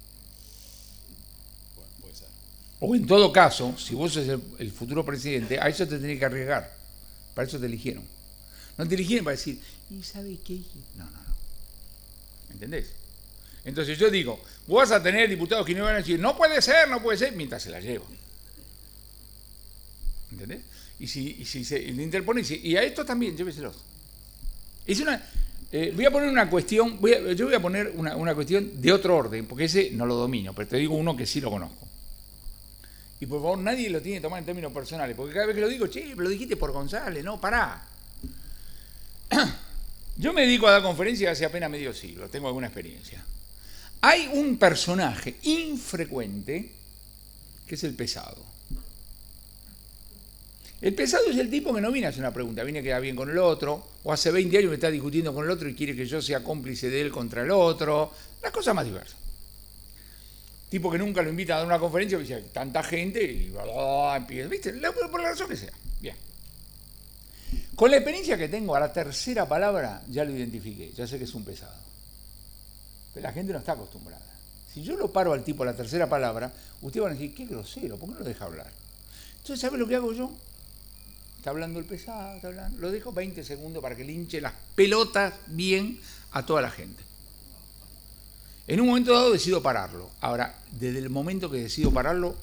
Bueno, puede ser. O en todo caso, si vos sos el futuro presidente, a eso te tenés que arriesgar. Para eso te eligieron. No te eligieron para decir, ¿y sabe qué? No. ¿Entendés? Entonces yo digo, vos vas a tener diputados que no van a decir, no puede ser, mientras se la llevan. ¿Entendés? Y si se le interpone, y a esto también, lléveselos. Voy a poner una cuestión, yo voy a poner una cuestión de otro orden, porque ese no lo domino, pero te digo uno que sí lo conozco. Y por favor, nadie lo tiene que tomar en términos personales, porque cada vez que lo digo, che, lo dijiste por González, no, pará. Yo me dedico a dar conferencias hace apenas medio siglo, tengo alguna experiencia. Hay un personaje infrecuente que es el pesado. El pesado es el tipo que no viene a hacer una pregunta, viene a quedar bien con el otro, o hace 20 años me está discutiendo con el otro y quiere que yo sea cómplice de él contra el otro, las cosas más diversas. Tipo que nunca lo invita a dar una conferencia, dice, tanta gente, y empieza, ¿viste? Por la razón que sea. Bien. Con la experiencia que tengo, a la tercera palabra ya lo identifiqué, ya sé que es un pesado. Pero la gente no está acostumbrada. Si yo lo paro al tipo a la tercera palabra, ustedes van a decir, qué grosero, ¿por qué no lo deja hablar? Entonces, ¿sabe lo que hago yo? Está hablando el pesado, está hablando. Lo dejo 20 segundos para que le hinche las pelotas bien a toda la gente. En un momento dado decido pararlo. Ahora, desde el momento que decido pararlo,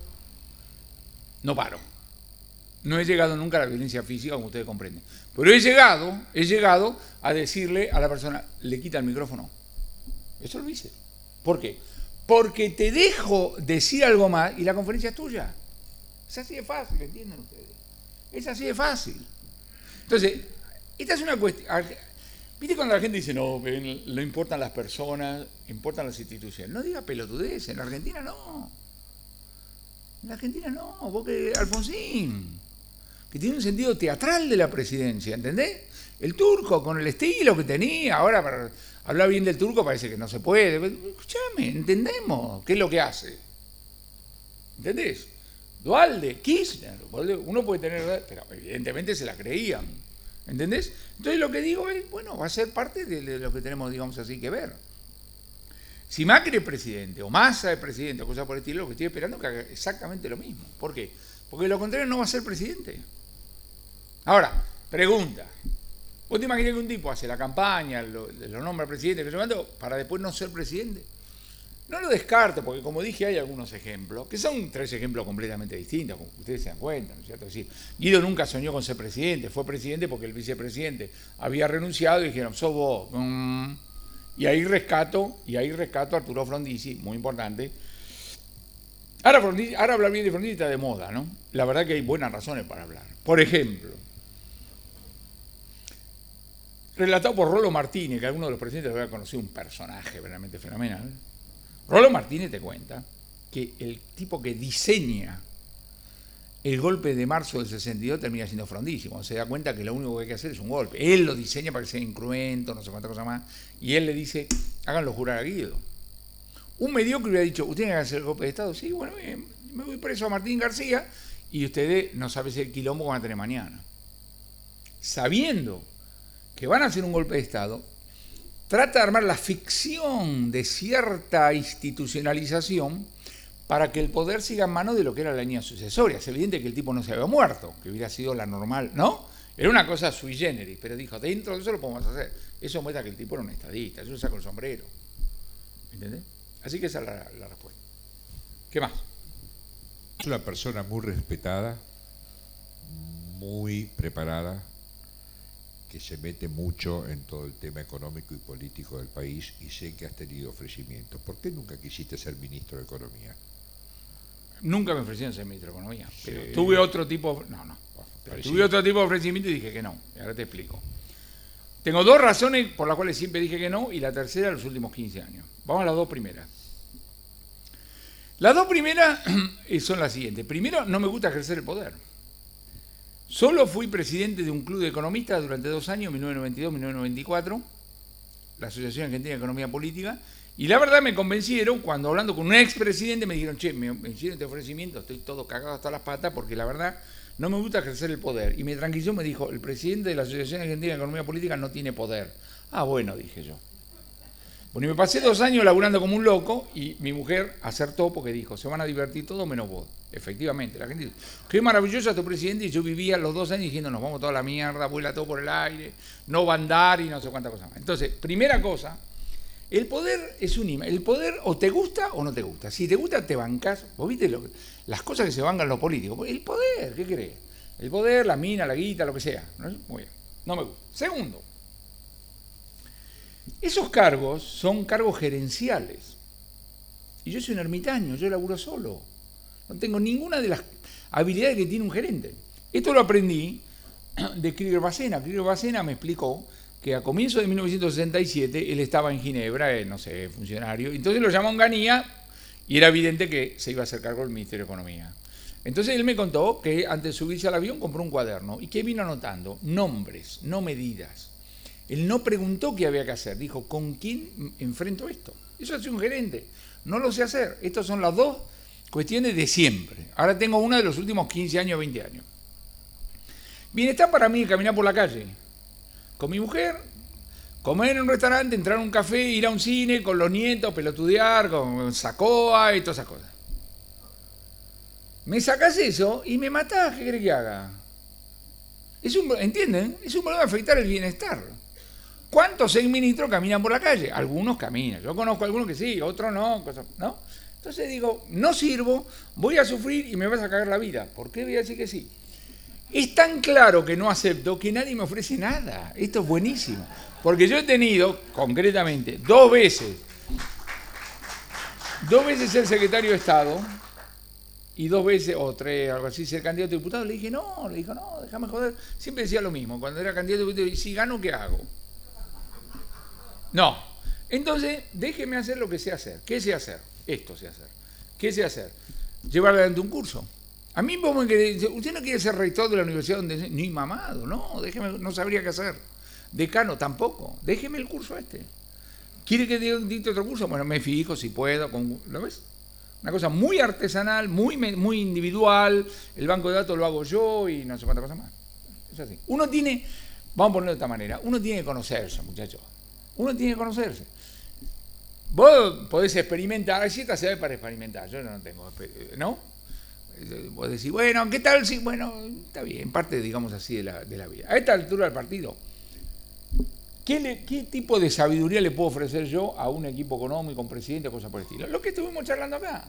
no paro. No he llegado nunca a la violencia física, como ustedes comprenden. Pero he llegado a decirle a la persona, le quita el micrófono. Eso lo hice. ¿Por qué? Porque te dejo decir algo más y la conferencia es tuya. Es así de fácil, ¿entienden ustedes? Es así de fácil. Entonces, esta es una cuestión. ¿Viste cuando la gente dice, no importan las personas, importan las instituciones? No diga pelotudez, en la Argentina no. En la Argentina no, porque Alfonsín, que tiene un sentido teatral de la presidencia, ¿entendés? El turco, con el estilo que tenía, ahora para hablar bien del turco parece que no se puede. Escuchame, entendemos qué es lo que hace. ¿Entendés? Duhalde, Kirchner, uno puede tener, pero evidentemente se la creían, ¿entendés? Entonces lo que digo es, bueno, va a ser parte de lo que tenemos, digamos así, que ver. Si Macri es presidente, o Massa es presidente, o cosas por el estilo, lo que estoy esperando es que haga exactamente lo mismo. ¿Por qué? Porque de lo contrario no va a ser presidente. Ahora, pregunta, ¿vos te imaginás que un tipo hace la campaña, lo nombra presidente, para después no ser presidente? No lo descarto, porque como dije, hay algunos ejemplos, que son 3 ejemplos completamente distintos, como ustedes se dan cuenta, ¿no es cierto? Es decir, Guido nunca soñó con ser presidente, fue presidente porque el vicepresidente había renunciado y dijeron, sos vos. Y ahí rescato a Arturo Frondizi, muy importante. Ahora hablar bien de Frondizi está de moda, ¿no? La verdad que hay buenas razones para hablar. Por ejemplo, relatado por Rolo Martínez, que alguno de los presidentes lo había conocido, un personaje verdaderamente fenomenal. Rolo Martínez te cuenta que el tipo que diseña el golpe de marzo del 62 termina siendo Frondizi. Se da cuenta que lo único que hay que hacer es un golpe. Él lo diseña para que sea incruento, no sé cuántas cosas más, y él le dice, háganlo jurar a Guido. Un mediocre hubiera dicho, ¿ustedes tienen que hacer el golpe de Estado? Sí, bueno, me voy preso a Martín García y ustedes no saben si el quilombo van a tener mañana. Sabiendo que van a hacer un golpe de Estado, trata de armar la ficción de cierta institucionalización para que el poder siga en manos de lo que era la línea sucesoria. Es evidente que el tipo no se había muerto, que hubiera sido la normal, ¿no? Era una cosa sui generis, pero dijo, dentro de eso lo podemos hacer. Eso muestra que el tipo era un estadista, yo saco el sombrero. ¿Entendés? Así que esa es la respuesta. ¿Qué más? Es una persona muy respetada, muy preparada, que se mete mucho en todo el tema económico y político del país, y sé que has tenido ofrecimientos. ¿Por qué nunca quisiste ser ministro de Economía? Nunca me ofrecieron ser ministro de Economía. Pero tuve otro tipo... Tuve otro tipo de ofrecimiento y dije que no. Y ahora te explico. Tengo 2 razones por las cuales siempre dije que no, y la tercera los últimos 15 años. Vamos a las 2 primeras. Las 2 primeras son las siguientes. Primero, no me gusta ejercer el poder. Solo fui presidente de un club de economistas durante 2 años, 1992-1994, la Asociación Argentina de Economía Política, y la verdad me convencieron cuando hablando con un expresidente me dijeron, che, me hicieron este ofrecimiento, estoy todo cagado hasta las patas porque la verdad no me gusta ejercer el poder. Y me tranquilizó, me dijo, el presidente de la Asociación Argentina de Economía Política no tiene poder. Ah, bueno, dije yo. Bueno, y me pasé 2 años laburando como un loco y mi mujer acertó porque dijo, se van a divertir todos menos vos. Efectivamente, la gente dice, qué maravilloso tu presidente, y yo vivía los 2 años diciendo, nos vamos toda la mierda, vuela todo por el aire, no va a andar y no sé cuántas cosas más. Entonces, primera cosa, el poder es un imán. El poder o te gusta o no te gusta. Si te gusta, te bancas. Vos viste las cosas que se bancan los políticos. El poder, ¿qué crees? El poder, la mina, la guita, lo que sea. ¿No? Muy bien, no me gusta. Segundo, Esos cargos son cargos gerenciales. Y yo soy un ermitaño, yo laburo solo. No tengo ninguna de las habilidades que tiene un gerente. Esto lo aprendí de Krieger Bacena. Krieger Bacena me explicó que a comienzos de 1967 él estaba en Ginebra, no sé, funcionario, entonces lo llamó a Onganía y era evidente que se iba a hacer cargo del Ministerio de Economía. Entonces él me contó que antes de subirse al avión compró un cuaderno y que vino anotando nombres, no medidas. Él no preguntó qué había que hacer, dijo, ¿con quién enfrento esto? Eso hace un gerente, no lo sé hacer. Estas son las dos cuestiones de siempre. Ahora tengo una de los últimos 15 años, 20 años. Bienestar para mí es caminar por la calle con mi mujer, comer en un restaurante, entrar a un café, ir a un cine con los nietos, pelotudear, con Sacoa y todas esas cosas. Me sacas eso y me matás, ¿qué querés que haga? ¿Entienden? Es un problema de afectar el bienestar. ¿Cuántos exministros caminan por la calle? Algunos caminan. Yo conozco algunos que sí, otros no, ¿no? Entonces digo, no sirvo, voy a sufrir y me vas a cagar la vida. ¿Por qué voy a decir que sí? Es tan claro que no acepto que nadie me ofrece nada. Esto es buenísimo. Porque yo he tenido, concretamente, dos veces ser secretario de Estado y 2 veces, o 3, algo así, ser candidato a diputado. Le dije, no, déjame joder. Siempre decía lo mismo. Cuando era candidato a diputado, y si gano, ¿qué hago? No. Entonces, déjeme hacer lo que sé hacer. ¿Qué sé hacer? Esto sé hacer. ¿Qué sé hacer? Llevar adelante un curso. A mí usted no quiere ser rector de la universidad donde ni mamado, no, déjeme, no sabría qué hacer. Decano tampoco, déjeme el curso este. ¿Quiere que dicte otro curso? Bueno, me fijo si puedo, ¿lo ves? Una cosa muy artesanal, muy individual, el banco de datos lo hago yo y no sé cuántas cosas más. Es así. Uno tiene, vamos a ponerlo de esta manera, uno tiene que conocerse, muchachos. Uno tiene que conocerse. Vos podés experimentar, hay ciertas edades para experimentar, yo no tengo, ¿no? Vos decís, bueno, ¿qué tal? Sí, bueno, está bien, parte, digamos así, de la vida. A esta altura del partido, ¿qué tipo de sabiduría le puedo ofrecer yo a un equipo económico, un presidente, cosas por el estilo? Lo que estuvimos charlando acá.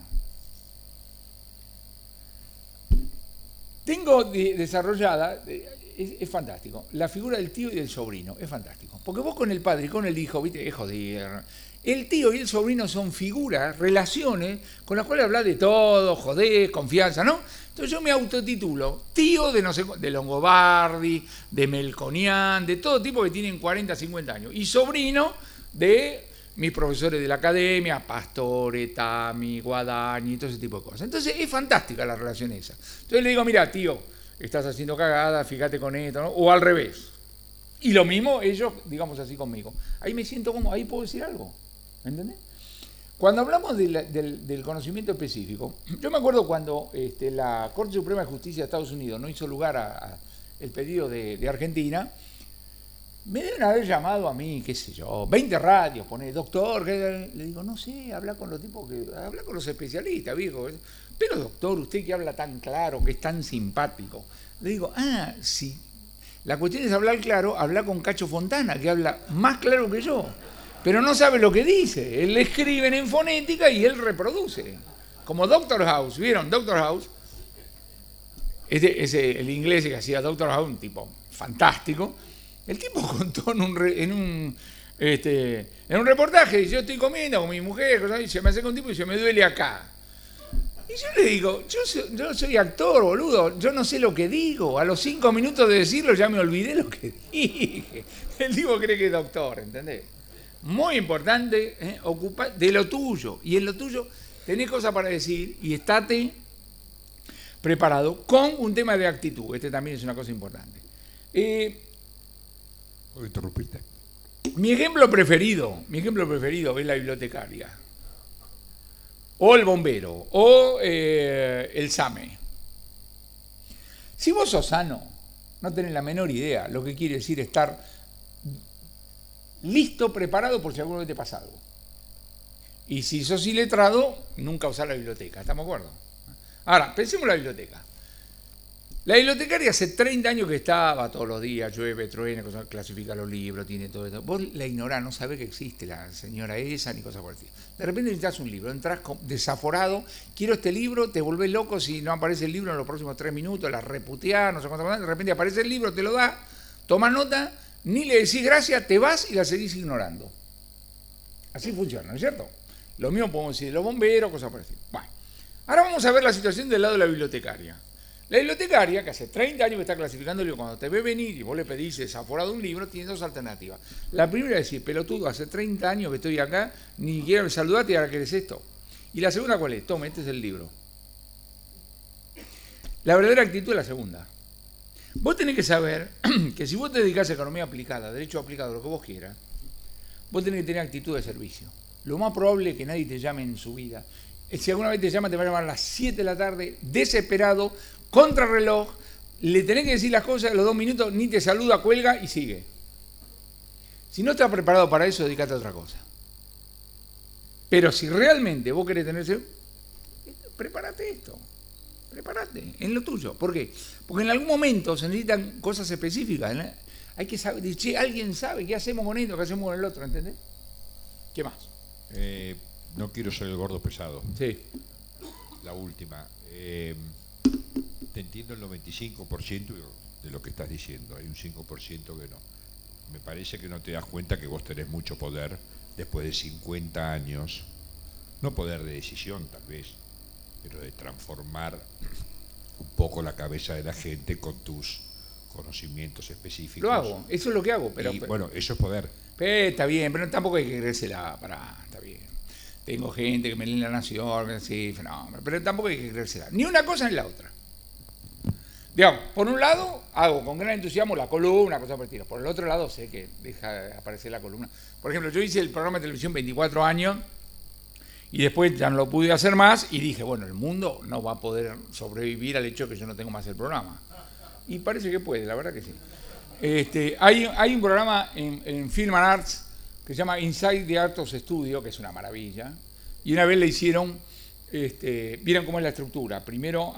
Tengo desarrollada, es fantástico, la figura del tío y del sobrino, es fantástico. Porque vos con el padre y con el hijo, viste, es jodido. El tío y el sobrino son figuras, relaciones, con las cuales hablas de todo, joder, confianza, ¿no? Entonces yo me autotitulo tío de no sé, de Longobardi, de Melconian, de todo tipo que tienen 40, 50 años. Y sobrino de mis profesores de la academia, Pastore, Tami, Guadañi, todo ese tipo de cosas. Entonces es fantástica la relación esa. Entonces le digo, mira, tío, estás haciendo cagada, fíjate con esto, ¿no? O al revés. Y lo mismo ellos, digamos así, conmigo. Ahí me siento como, ahí puedo decir algo. ¿Me entendés? Cuando hablamos del conocimiento específico, yo me acuerdo cuando la Corte Suprema de Justicia de Estados Unidos no hizo lugar a el pedido de Argentina, me deben haber llamado a mí, qué sé yo, 20 radios, poner doctor, le digo, no sé, habla con los tipos habla con los especialistas, viejo. Pero doctor, usted que habla tan claro, que es tan simpático. Le digo, sí. La cuestión es hablar claro, hablar con Cacho Fontana, que habla más claro que yo. Pero no sabe lo que dice. Él le escriben en fonética y él reproduce. Como Doctor House, ¿vieron? Doctor House. El inglés que hacía Doctor House, un tipo fantástico. El tipo contó en un reportaje, yo estoy comiendo con mi mujer, y se me acerca un tipo y se me duele acá. Y yo le digo, yo soy actor, boludo, yo no sé lo que digo. A los 5 minutos de decirlo ya me olvidé lo que dije. El tipo cree que es doctor, ¿entendés? Muy importante, ocupa de lo tuyo. Y en lo tuyo tenés cosas para decir y estate preparado con un tema de actitud. Este también es una cosa importante. ¿Puedo interrumpirte? Mi ejemplo preferido es la bibliotecaria. O el bombero. O el SAME. Si vos sos sano, no tenés la menor idea lo que quiere decir estar listo, preparado por si alguna vez te pasa algo. Y si sos iletrado, nunca usar la biblioteca, ¿estamos de acuerdo? Ahora, pensemos en la biblioteca. La bibliotecaria hace 30 años que estaba todos los días, llueve, truena, clasifica los libros, tiene todo esto. Vos la ignorás, no sabés que existe la señora esa ni cosas por el estilo. De repente necesitas un libro, entras desaforado, quiero este libro, te volvés loco si no aparece el libro en los próximos 3 minutos, la reputeás, no sé cuánto más, de repente aparece el libro, te lo da, toma nota, ni le decís gracias, te vas y la seguís ignorando. Así funciona, ¿no es cierto? Lo mismo podemos decir de los bomberos, cosas por así. Bueno, ahora vamos a ver la situación del lado de la bibliotecaria. La bibliotecaria, que hace 30 años que está clasificando el libro, cuando te ve venir y vos le pedís desaforado un libro, tiene dos alternativas. La primera es decir, pelotudo, hace 30 años que estoy acá, ni quiero saludarte y ahora querés esto. Y la segunda, ¿cuál es? Toma, este es el libro. La verdadera actitud es la segunda. Vos tenés que saber que si vos te dedicás a economía aplicada, derecho aplicado, lo que vos quieras, vos tenés que tener actitud de servicio. Lo más probable es que nadie te llame en su vida. Si alguna vez te llama, te va a llamar a las 7 de la tarde, desesperado, contrarreloj, le tenés que decir las cosas, a los 2 minutos ni te saluda, cuelga y sigue. Si no estás preparado para eso, dedícate a otra cosa. Pero si realmente vos querés tener... prepárate esto. Prepárate en lo tuyo. ¿Por qué? Porque en algún momento se necesitan cosas específicas, ¿no? Hay que saber, che, alguien sabe qué hacemos con esto, qué hacemos con el otro, ¿entendés? ¿Qué más? No quiero ser el gordo pesado. Sí. La última. Te entiendo el 95% de lo que estás diciendo. Hay un 5% que no. Me parece que no te das cuenta que vos tenés mucho poder después de 50 años. No poder de decisión, tal vez, pero de transformar un poco la cabeza de la gente con tus conocimientos específicos. Lo hago, eso es lo que hago. Pero, bueno, eso es poder. Está bien, pero tampoco hay que creérsela está bien. Tengo gente que me lee La Nación, sí, fenómeno, pero tampoco hay que creérsela. Ni una cosa ni la otra. Digamos, por un lado, hago con gran entusiasmo la columna, cosas por el estilo. Por el otro lado, sé que deja de aparecer la columna. Por ejemplo, yo hice el programa de televisión 24 años y después ya no lo pude hacer más y dije, bueno, el mundo no va a poder sobrevivir al hecho de que yo no tengo más el programa. Y parece que puede, la verdad que sí. Hay un programa en Film and Arts que se llama Inside the Art of Studio, que es una maravilla, y una vez le hicieron, vieron cómo es la estructura. Primero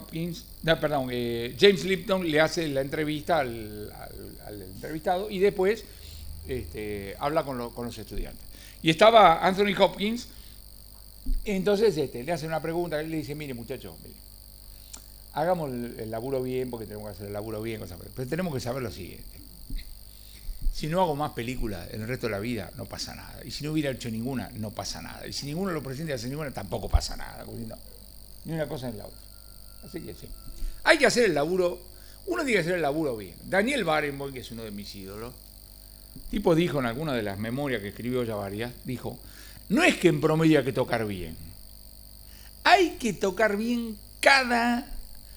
James Lipton le hace la entrevista al entrevistado y después habla con los estudiantes. Y estaba Anthony Hopkins, entonces le hace una pregunta, él le dice, mire muchachos, hagamos el laburo bien, porque tenemos que hacer el laburo bien, pero tenemos que saber lo siguiente. Si no hago más películas en el resto de la vida, no pasa nada. Y si no hubiera hecho ninguna, no pasa nada. Y si ninguno lo presenta y hace ninguna, tampoco pasa nada. No, ni una cosa ni la otra. Así que sí. Hay que hacer el laburo, uno tiene que hacer el laburo bien. Daniel Barenboim, que es uno de mis ídolos, tipo dijo en alguna de las memorias que escribió ya varias, dijo, no es que en promedio hay que tocar bien. Hay que tocar bien cada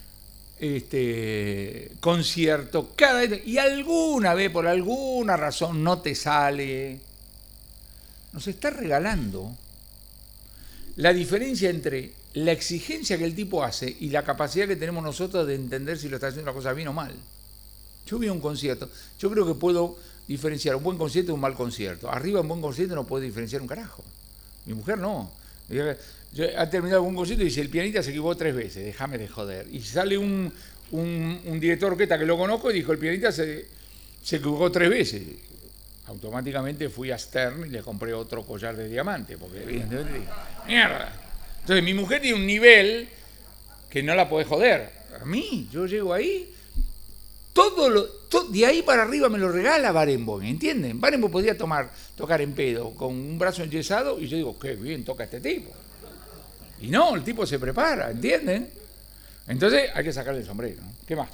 concierto, y alguna vez por alguna razón no te sale. Nos está regalando la diferencia entre la exigencia que el tipo hace y la capacidad que tenemos nosotros de entender si lo está haciendo la cosa bien o mal. Yo vi un concierto, yo creo que puedo diferenciar un buen concierto de un mal concierto. Arriba un buen concierto no puedo diferenciar un carajo. Mi mujer no. Ha terminado algún concierto y dice, el pianista se equivocó 3 veces, déjame de joder. Y sale un director de orquesta que lo conozco y dijo, el pianista se equivocó 3 veces. Automáticamente fui a Stern y le compré otro collar de diamante, porque evidentemente dije, mierda. Entonces mi mujer tiene un nivel que no la podés joder. A mí, yo llego ahí, de ahí para arriba me lo regala Barenboim, ¿entienden? Barenboim podría tocar en pedo, con un brazo enyesado, y yo digo, qué bien toca este tipo. Y no, el tipo se prepara, ¿entienden? Entonces hay que sacarle el sombrero, ¿no? ¿Qué más?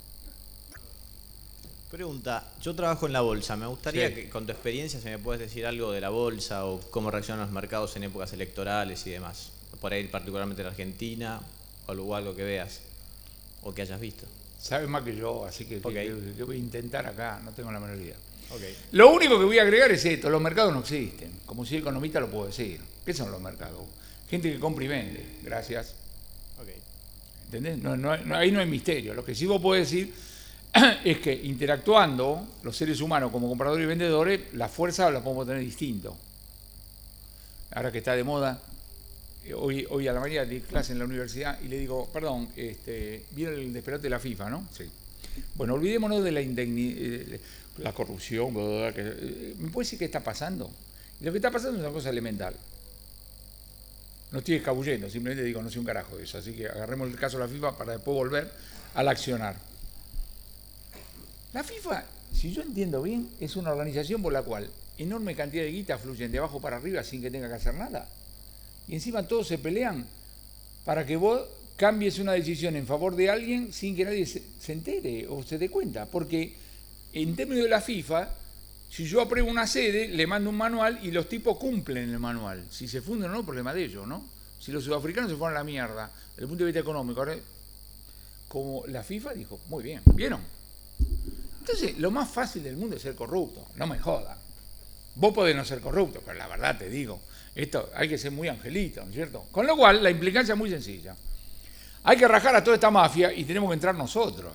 Pregunta, yo trabajo en la bolsa, me gustaría Sí. que con tu experiencia se me puedes decir algo de la bolsa o cómo reaccionan los mercados en épocas electorales y demás. Por ahí particularmente en Argentina o algo que veas o que hayas visto. Sabes más que yo, así que Ok. que voy a intentar acá, no tengo la menor idea. Okay. Lo único que voy a agregar es esto, los mercados no existen. Como si economista lo puedo decir. ¿Qué son los mercados? Gente que compra y vende, gracias. Okay. ¿Entendés? Ahí no hay misterio. Lo que sí vos podés decir es que interactuando los seres humanos como compradores y vendedores, la fuerza la podemos tener distinto. Ahora que está de moda, hoy a la mañana di clase en la universidad y le digo, perdón, ¿vieron el despelote de la FIFA, no? Sí. Bueno, olvidémonos de la corrupción, ¿me puede decir qué está pasando? Y lo que está pasando es una cosa elemental. No estoy escabullendo, simplemente digo, no sé un carajo de eso. Así que agarremos el caso de la FIFA para después volver al accionar. La FIFA, si yo entiendo bien, es una organización por la cual enorme cantidad de guita fluyen de abajo para arriba sin que tenga que hacer nada. Y encima todos se pelean para que vos cambies una decisión en favor de alguien sin que nadie se entere o se dé cuenta. Porque en términos de la FIFA, si yo apruebo una sede, le mando un manual y los tipos cumplen el manual. Si se funden o no, problema de ellos, ¿no? Si los sudafricanos se fueron a la mierda, desde el punto de vista económico, ahora, como la FIFA dijo, muy bien, ¿vieron? Entonces, lo más fácil del mundo es ser corrupto, no me jodan. Vos podés no ser corrupto, pero la verdad te digo, esto hay que ser muy angelito, ¿no es cierto? Con lo cual, la implicancia es muy sencilla. Hay que rajar a toda esta mafia y tenemos que entrar nosotros.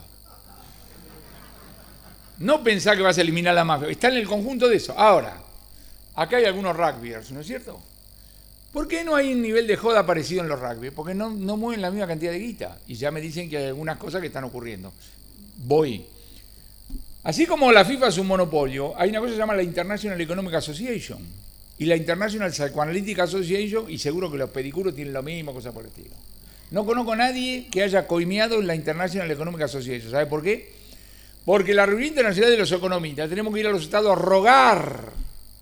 No pensar que vas a eliminar la mafia, está en el conjunto de eso. Ahora, acá hay algunos rugbyers, ¿no es cierto? ¿Por qué no hay un nivel de joda parecido en los rugby? Porque no mueven la misma cantidad de guita. Y ya me dicen que hay algunas cosas que están ocurriendo. Voy. Así como la FIFA es un monopolio, hay una cosa que se llama la International Economic Association. Y la International Psychoanalytic Association, y seguro que los pedicuros tienen lo mismo, cosa por el estilo. No conozco a nadie que haya coimeado en la International Economic Association. ¿Sabe por qué? Porque la reunión internacional de los economistas tenemos que ir a los estados a rogar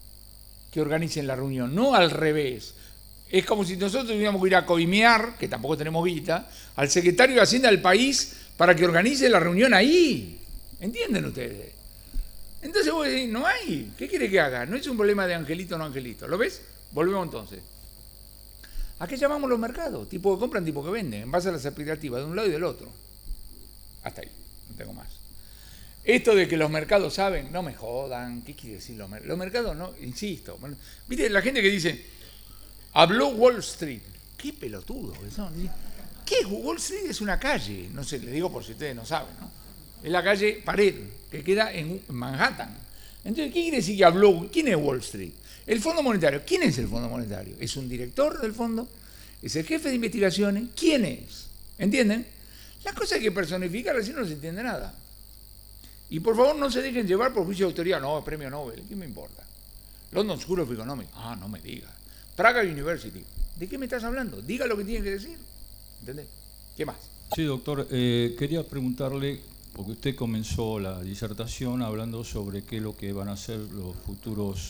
que organicen la reunión, no al revés. Es como si nosotros tuviéramos que ir a coimear, que tampoco tenemos guita, al secretario de Hacienda del país para que organice la reunión ahí. ¿Entienden ustedes? Entonces vos decís, no hay. ¿Qué quiere que haga? No es un problema de angelito o no angelito. ¿Lo ves? Volvemos entonces. ¿A qué llamamos los mercados? Tipo que compran, tipo que venden, en base a las expectativas de un lado y del otro. Hasta ahí, no tengo más. Esto de que los mercados saben, no me jodan. ¿Qué quiere decir los mercados? Los mercados no, insisto. ¿Viste la gente que dice, habló Wall Street? Qué pelotudo que son. ¿Qué es Wall Street? Es una calle. No sé, les digo por si ustedes no saben, ¿no? Es la calle Pared, que queda en Manhattan. Entonces, ¿qué quiere decir que habló? ¿Quién es Wall Street? El Fondo Monetario. ¿Quién es el Fondo Monetario? ¿Es un director del fondo? ¿Es el jefe de investigaciones? ¿Quién es? ¿Entienden? Las cosas hay que personificar, así no se entiende nada. Y por favor no se dejen llevar por juicio de autoridad. No, premio Nobel, ¿qué me importa? London School of Economics. Ah, no me digas. Praga University. ¿De qué me estás hablando? Diga lo que tiene que decir. ¿Entendés? ¿Qué más? Sí, doctor. Quería preguntarle, porque usted comenzó la disertación hablando sobre qué es lo que van a hacer los futuros,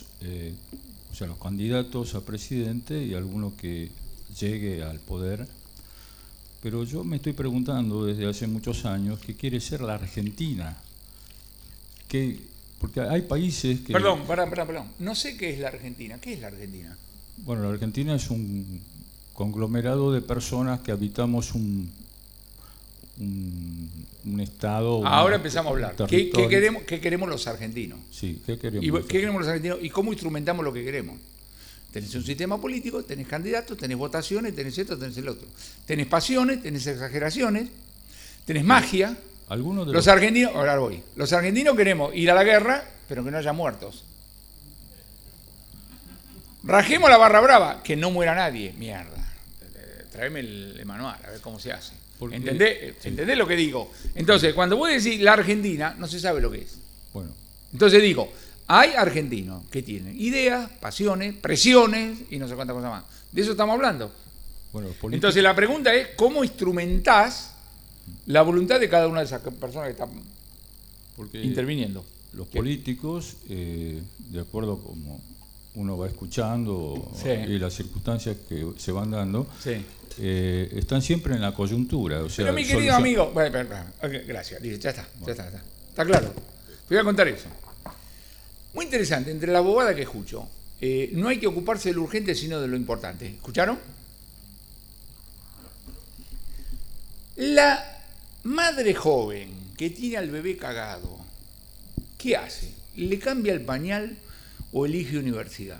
o sea, los candidatos a presidente y alguno que llegue al poder. Pero yo me estoy preguntando desde hace muchos años qué quiere ser la Argentina. Porque hay países que... Perdón. No sé qué es la Argentina. ¿Qué es la Argentina? Bueno, la Argentina es un conglomerado de personas que habitamos un estado... Ahora empezamos a hablar. ¿Qué queremos los argentinos? Sí, ¿qué queremos? ¿Qué queremos los argentinos? ¿Y cómo instrumentamos lo que queremos? Tenés un sistema político, tenés candidatos, tenés votaciones, tenés esto, tenés el otro. Tenés pasiones, tenés exageraciones, tenés magia... Los argentinos, ahora voy. Los argentinos queremos ir a la guerra, pero que no haya muertos. Rajemos la barra brava, que no muera nadie. Mierda. Tráeme el manual, a ver cómo se hace. ¿Entendés lo que digo? Entonces, cuando vos decís la Argentina, no se sabe lo que es. Bueno. Entonces digo, hay argentinos que tienen ideas, pasiones, presiones y no sé cuántas cosas más. De eso estamos hablando. Bueno, entonces la pregunta es, ¿cómo instrumentás la voluntad de cada una de esas personas que están interviniendo? Los políticos, de acuerdo como uno va escuchando y las circunstancias que se van dando, están siempre en la coyuntura. O sea, pero mi querido amigo, okay, gracias, dice, ya está. Está claro. Te voy a contar eso. Muy interesante, entre la bobada que escucho, no hay que ocuparse de lo urgente sino de lo importante. ¿Escucharon? La madre joven que tiene al bebé cagado, ¿qué hace? ¿Le cambia el pañal o elige universidad?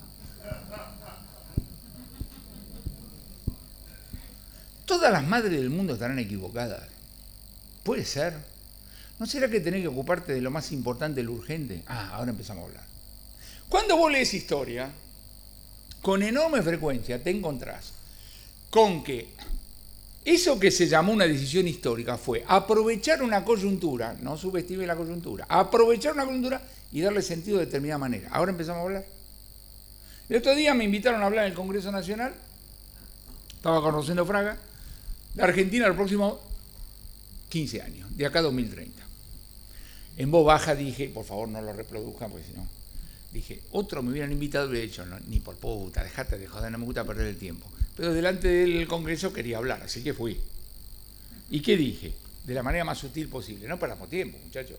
¿Todas las madres del mundo estarán equivocadas? ¿Puede ser? ¿No será que tenés que ocuparte de lo más importante, de lo urgente? Ahora empezamos a hablar. Cuando vos lees historia, con enorme frecuencia te encontrás con que eso que se llamó una decisión histórica fue aprovechar una coyuntura, no subestime la coyuntura, aprovechar una coyuntura y darle sentido de determinada manera. Ahora empezamos a hablar. El otro día me invitaron a hablar en el Congreso Nacional, estaba con Rosendo Fraga, de Argentina los próximos 15 años, de acá a 2030. En voz baja dije, por favor no lo reproduzcan, porque si no... Dije, otro me hubieran invitado y hubiera dicho, no, ni por puta, dejate de joder, no me gusta perder el tiempo. Pero delante del Congreso quería hablar, así que fui. ¿Y qué dije? De la manera más sutil posible. No perdamos tiempo, muchachos.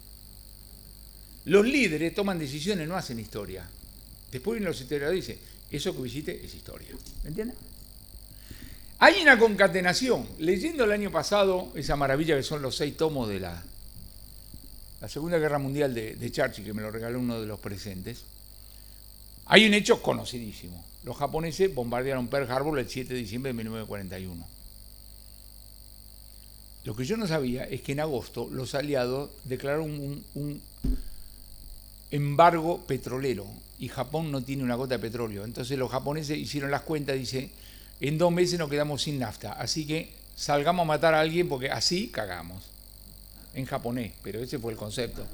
Los líderes toman decisiones, no hacen historia. Después vienen los historiadores y dicen, eso que hiciste es historia. ¿Me entiendes? Hay una concatenación. Leyendo el año pasado esa maravilla que son los 6 tomos de la Segunda Guerra Mundial de Churchill, que me lo regaló uno de los presentes, hay un hecho conocidísimo. Los japoneses bombardearon Pearl Harbor el 7 de diciembre de 1941. Lo que yo no sabía es que en agosto los aliados declararon un embargo petrolero y Japón no tiene una gota de petróleo. Entonces los japoneses hicieron las cuentas, dice, en 2 meses nos quedamos sin nafta, así que salgamos a matar a alguien porque así cagamos. En japonés, pero ese fue el concepto.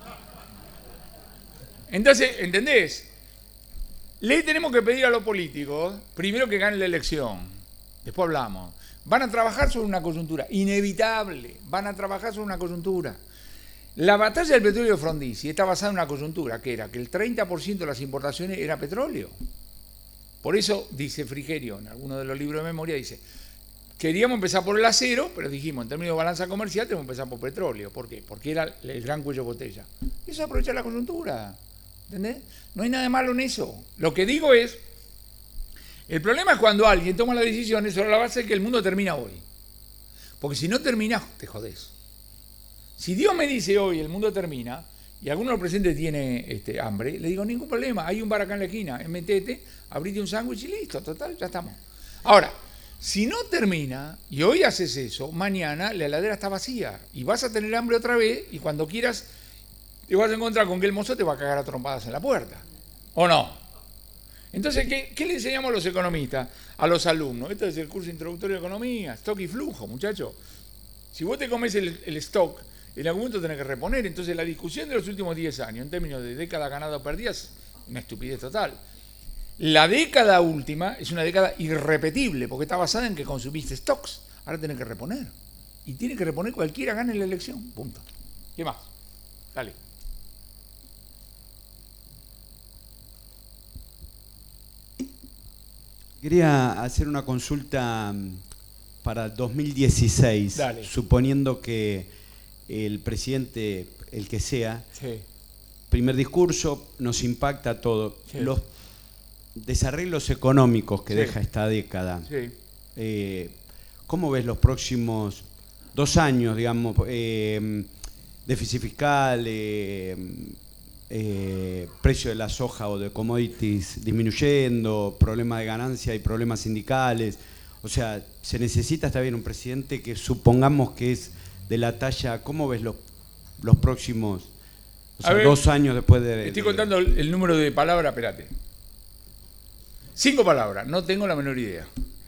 Entonces, ¿entendés? Le tenemos que pedir a los políticos, primero que ganen la elección, después hablamos. Van a trabajar sobre una coyuntura, inevitable, van a trabajar sobre una coyuntura. La batalla del petróleo de Frondizi está basada en una coyuntura, que era que el 30% de las importaciones era petróleo. Por eso, dice Frigerio, en alguno de los libros de memoria, dice, queríamos empezar por el acero, pero dijimos, en términos de balanza comercial, tenemos que empezar por petróleo. ¿Por qué? Porque era el gran cuello de botella. Eso es aprovechar la coyuntura, ¿entendés? No hay nada de malo en eso. Lo que digo es, el problema es cuando alguien toma las decisiones sobre la base de que el mundo termina hoy. Porque si no termina, te jodés. Si Dios me dice hoy el mundo termina, y alguno de los presentes tiene hambre, le digo, ningún problema, hay un bar acá en la esquina, metete, abrite un sándwich y listo, total, ya estamos. Ahora, si no termina, y hoy haces eso, mañana la heladera está vacía, y vas a tener hambre otra vez, y cuando quieras, te vas a encontrar con que el mozo te va a cagar a trompadas en la puerta. ¿O no? Entonces, ¿qué le enseñamos a los economistas, a los alumnos? Este es el curso introductorio de economía, stock y flujo, muchachos. Si vos te comes el stock, en algún momento tenés que reponer. Entonces, la discusión de los últimos 10 años, en términos de década ganada o perdida, es una estupidez total. La década última es una década irrepetible, porque está basada en que consumiste stocks. Ahora tenés que reponer. Y tiene que reponer cualquiera gane la elección. Punto. ¿Qué más? Dale. Quería hacer una consulta para 2016, Dale. suponiendo que el presidente, el que sea, Sí. primer discurso, nos impacta a todo. Sí. Los desarreglos económicos que Sí. deja esta década, Sí. ¿cómo ves los próximos 2 años, digamos? Déficit fiscal, precio de la soja o de commodities disminuyendo, problema de ganancia y problemas sindicales. O sea, se necesita, está bien, un presidente que supongamos que es de la talla. ¿Cómo ves los próximos, o sea, 2 años después de... Estoy contando el número de palabras, espérate. 5 palabras, no tengo la menor idea.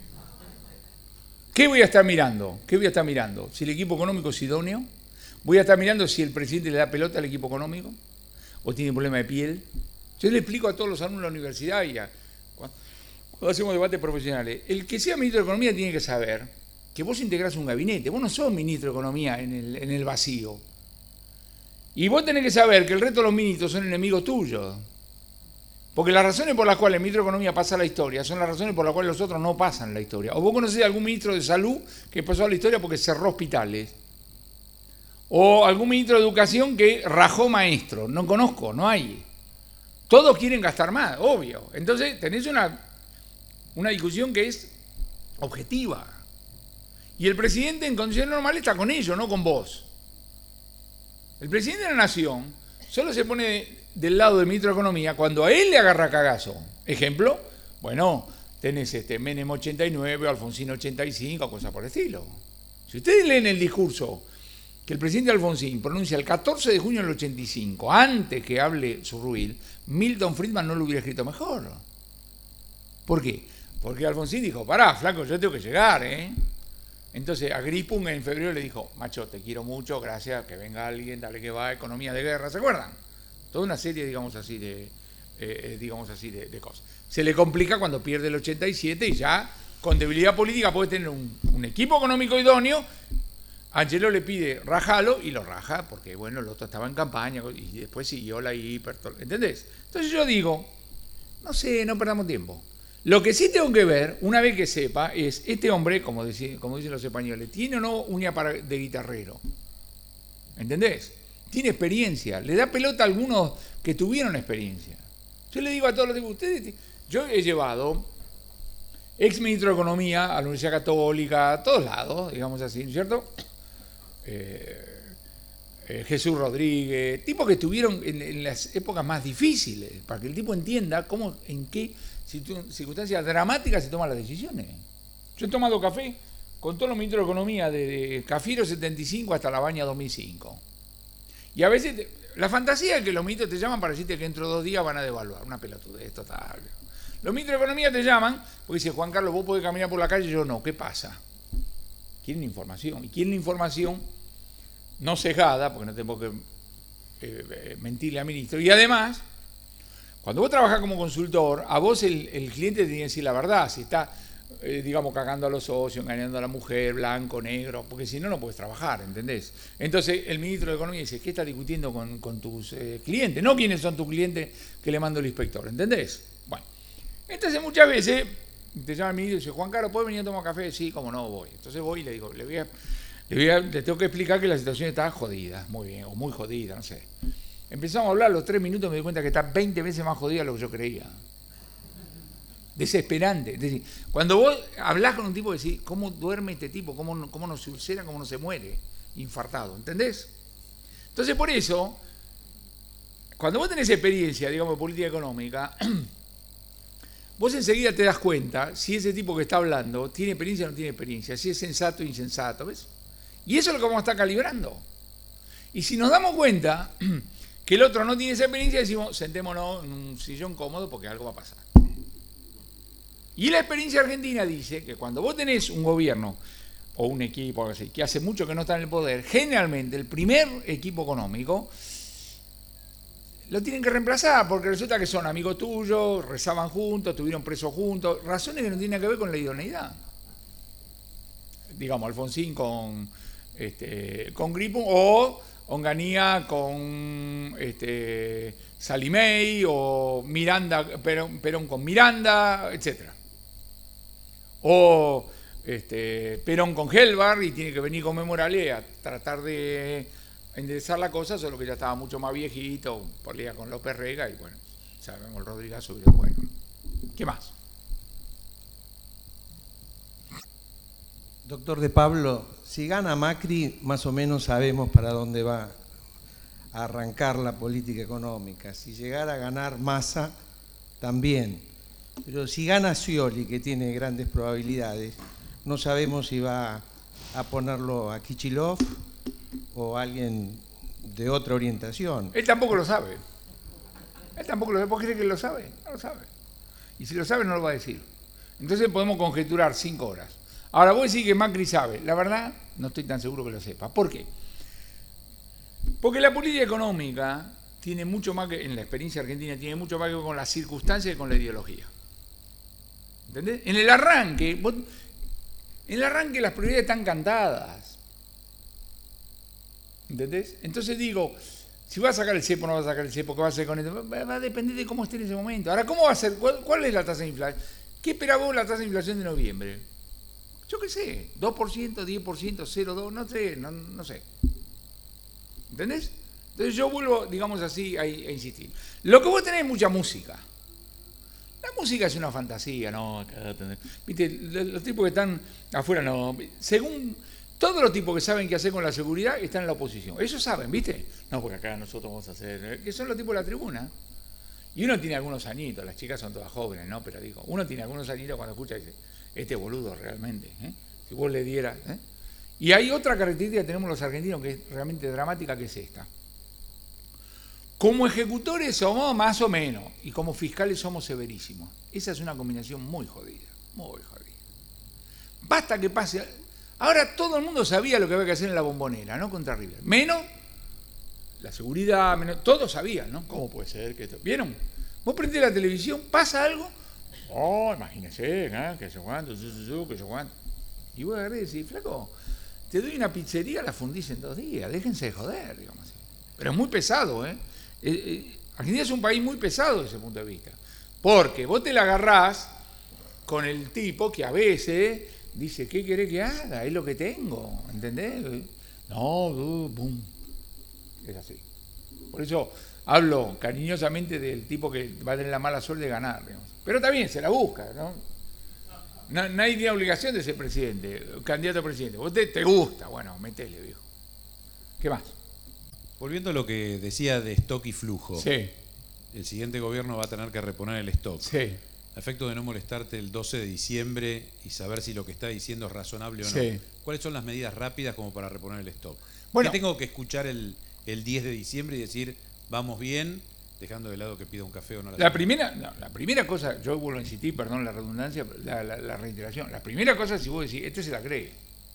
¿Qué voy a estar mirando? ¿Qué voy a estar mirando? Si el equipo económico es idóneo. Voy a estar mirando si el presidente le da pelota al equipo económico o tiene problema de piel. Yo le explico a todos los alumnos de la universidad y cuando hacemos debates profesionales, el que sea ministro de Economía tiene que saber que vos integrás un gabinete, vos no sos ministro de Economía en el vacío. Y vos tenés que saber que el resto de los ministros son enemigos tuyos. Porque las razones por las cuales el ministro de Economía pasa a la historia son las razones por las cuales los otros no pasan la historia. O vos conocés a algún ministro de Salud que pasó a la historia porque cerró hospitales. O algún ministro de Educación que rajó maestros. No conozco, no hay. Todos quieren gastar más, obvio. Entonces tenés una discusión que es objetiva. Y el presidente en condiciones normales está con ellos, no con vos. El presidente de la Nación solo se pone del lado del ministro de Economía cuando a él le agarra cagazo. Ejemplo, bueno, tenés Menem 89, Alfonsín 85, cosas por el estilo. Si ustedes leen el discurso que el presidente Alfonsín pronuncia el 14 de junio del 85, antes que hable Zurruil, Milton Friedman no lo hubiera escrito mejor. ¿Por qué? Porque Alfonsín dijo, pará, flaco, yo tengo que llegar, ¿eh? Entonces a Grispung en febrero le dijo, macho, te quiero mucho, gracias, que venga alguien, dale que va, economía de guerra, ¿se acuerdan? Toda una serie, digamos así, de cosas. Se le complica cuando pierde el 87 y ya con debilidad política puede tener un equipo económico idóneo Angeló le pide rajalo y lo raja, porque bueno, el otro estaba en campaña y después siguió la hiper, ¿entendés? Entonces yo digo, no sé, no perdamos tiempo. Lo que sí tengo que ver, una vez que sepa, es este hombre, como dicen los españoles, ¿tiene o no uña de guitarrero? ¿Entendés? Tiene experiencia, le da pelota a algunos que tuvieron experiencia. Yo le digo a todos los tipos, ustedes, yo he llevado ex ministro de Economía a la Universidad Católica, a todos lados, digamos así, ¿no es cierto? Jesús Rodríguez, tipos que estuvieron en las épocas más difíciles, para que el tipo entienda cómo, en qué circunstancias dramáticas se toman las decisiones. Yo he tomado café con todos los ministros de Economía, de Cafiero 75 hasta La Baña 2005. Y a veces, la fantasía es que los ministros te llaman para decirte que dentro de 2 días van a devaluar, una pelotudez total. Los ministros de Economía te llaman porque dicen, Juan Carlos, vos podés caminar por la calle, yo no, ¿qué pasa? Quieren información, y quieren información no sesgada, porque no tengo que mentirle al ministro. Y además, cuando vos trabajás como consultor, a vos el cliente te tiene que decir la verdad, si está, digamos, cagando a los socios, engañando a la mujer, blanco, negro, porque si no, no puedes trabajar, ¿entendés? Entonces, el ministro de Economía dice, ¿qué estás discutiendo con tus clientes? No quiénes son tus clientes que le mando el inspector, ¿entendés? Bueno, entonces muchas veces te llama el ministro y dice, Juan Carlos, ¿puedes venir a tomar café? Sí, como no, voy. Entonces voy y le digo, le tengo que explicar que la situación está jodida, muy bien, o muy jodida, no sé. Empezamos a hablar, a los 3 minutos me di cuenta que está 20 veces más jodida de lo que yo creía. Desesperante. Es decir, cuando vos hablás con un tipo y decís, ¿cómo duerme este tipo? ¿Cómo no se ulcera? ¿Cómo no se muere? Infartado, ¿entendés? Entonces, por eso, cuando vos tenés experiencia, digamos, de política económica, vos enseguida te das cuenta si ese tipo que está hablando tiene experiencia o no tiene experiencia, si es sensato o insensato, ¿ves? Y eso es lo que vamos a estar calibrando. Y si nos damos cuenta que el otro no tiene esa experiencia, decimos, sentémonos en un sillón cómodo porque algo va a pasar. Y la experiencia argentina dice que cuando vos tenés un gobierno o un equipo así, que hace mucho que no está en el poder, generalmente el primer equipo económico lo tienen que reemplazar porque resulta que son amigos tuyos, rezaban juntos, estuvieron presos juntos, razones que no tienen que ver con la idoneidad. Digamos, Alfonsín con Grippo o Onganía con Salimey o Perón con Miranda, etcétera. O Perón con Helbar y tiene que venir con Memorale a tratar de enderezar la cosa, solo que ya estaba mucho más viejito, polea con López Rega y bueno, sabemos el Rodrigazo y bueno. ¿Qué más? Doctor De Pablo, si gana Macri, más o menos sabemos para dónde va a arrancar la política económica. Si llegara a ganar Massa, también. Pero si gana Scioli, que tiene grandes probabilidades, no sabemos si va a ponerlo a Kicillof o a alguien de otra orientación. Él tampoco lo sabe. Él tampoco lo sabe. ¿Por qué cree que lo sabe? No lo sabe. Y si lo sabe, no lo va a decir. Entonces podemos conjeturar 5 horas. Ahora, vos decís que Macri sabe. La verdad, no estoy tan seguro que lo sepa. ¿Por qué? Porque la política económica tiene mucho más que, en la experiencia argentina, tiene mucho más que ver con las circunstancias y con la ideología. ¿Entendés? En el arranque las prioridades están cantadas. ¿Entendés? Entonces digo, si vas a sacar el cepo o no vas a sacar el cepo, ¿qué vas a hacer con esto? Va a depender de cómo esté en ese momento. Ahora, ¿cómo va a ser? ¿Cuál es la tasa de inflación? ¿Qué esperaba vos la tasa de inflación de noviembre? Yo qué sé, 2%, 10%, 0,2%, no sé, no sé. ¿Entendés? Entonces yo vuelvo, digamos así, a insistir. Lo que vos tenés es mucha música. La música es una fantasía, ¿no? Viste, los tipos que están afuera, no. Según todos los tipos que saben qué hacer con la seguridad, están en la oposición. Ellos saben, ¿viste? No, porque acá nosotros vamos a hacer... Que son los tipos de la tribuna. Y uno tiene algunos añitos, las chicas son todas jóvenes, ¿no? Pero digo, uno tiene algunos añitos cuando escucha y dice, este boludo realmente, ¿eh? Si vos le dieras... ¿eh? Y hay otra característica que tenemos los argentinos que es realmente dramática, que es esta. Como ejecutores somos más o menos, y como fiscales somos severísimos. Esa es una combinación muy jodida, muy jodida. Basta que pase... Ahora todo el mundo sabía lo que había que hacer en la Bombonera, ¿no? Contra River. Menos la seguridad, menos... Todos sabían, ¿no? ¿Cómo puede ser que esto... ¿Vieron? Vos prendés la televisión, pasa algo... Oh, imagínese, ¿eh? Que se aguanta, que se aguanta. Y vos agarrés y decís, flaco, te doy una pizzería, la fundís en 2 días, déjense de joder, digamos así. Pero es muy pesado, ¿eh? Argentina es un país muy pesado desde ese punto de vista. Porque vos te la agarrás con el tipo que a veces dice, ¿qué querés que haga? Es lo que tengo, ¿entendés? No, boom. Es así. Por eso hablo cariñosamente del tipo que va a tener la mala suerte de ganar, digamos. Pero también se la busca, ¿no? Nadie tiene obligación de ser presidente, candidato a presidente. Vos te gusta, bueno, metele, viejo. ¿Qué más? Volviendo a lo que decía de stock y flujo. Sí. El siguiente gobierno va a tener que reponer el stock. Sí. A efecto de no molestarte el 12 de diciembre y saber si lo que está diciendo es razonable o no. Sí. ¿Cuáles son las medidas rápidas como para reponer el stock? Bueno. ¿Qué tengo que escuchar el 10 de diciembre y decir, vamos bien, dejando de lado que pida un café o no? La primera cosa, yo vuelvo a insistir, perdón la redundancia, la reiteración. La primera cosa es si vos decís, este se la cree.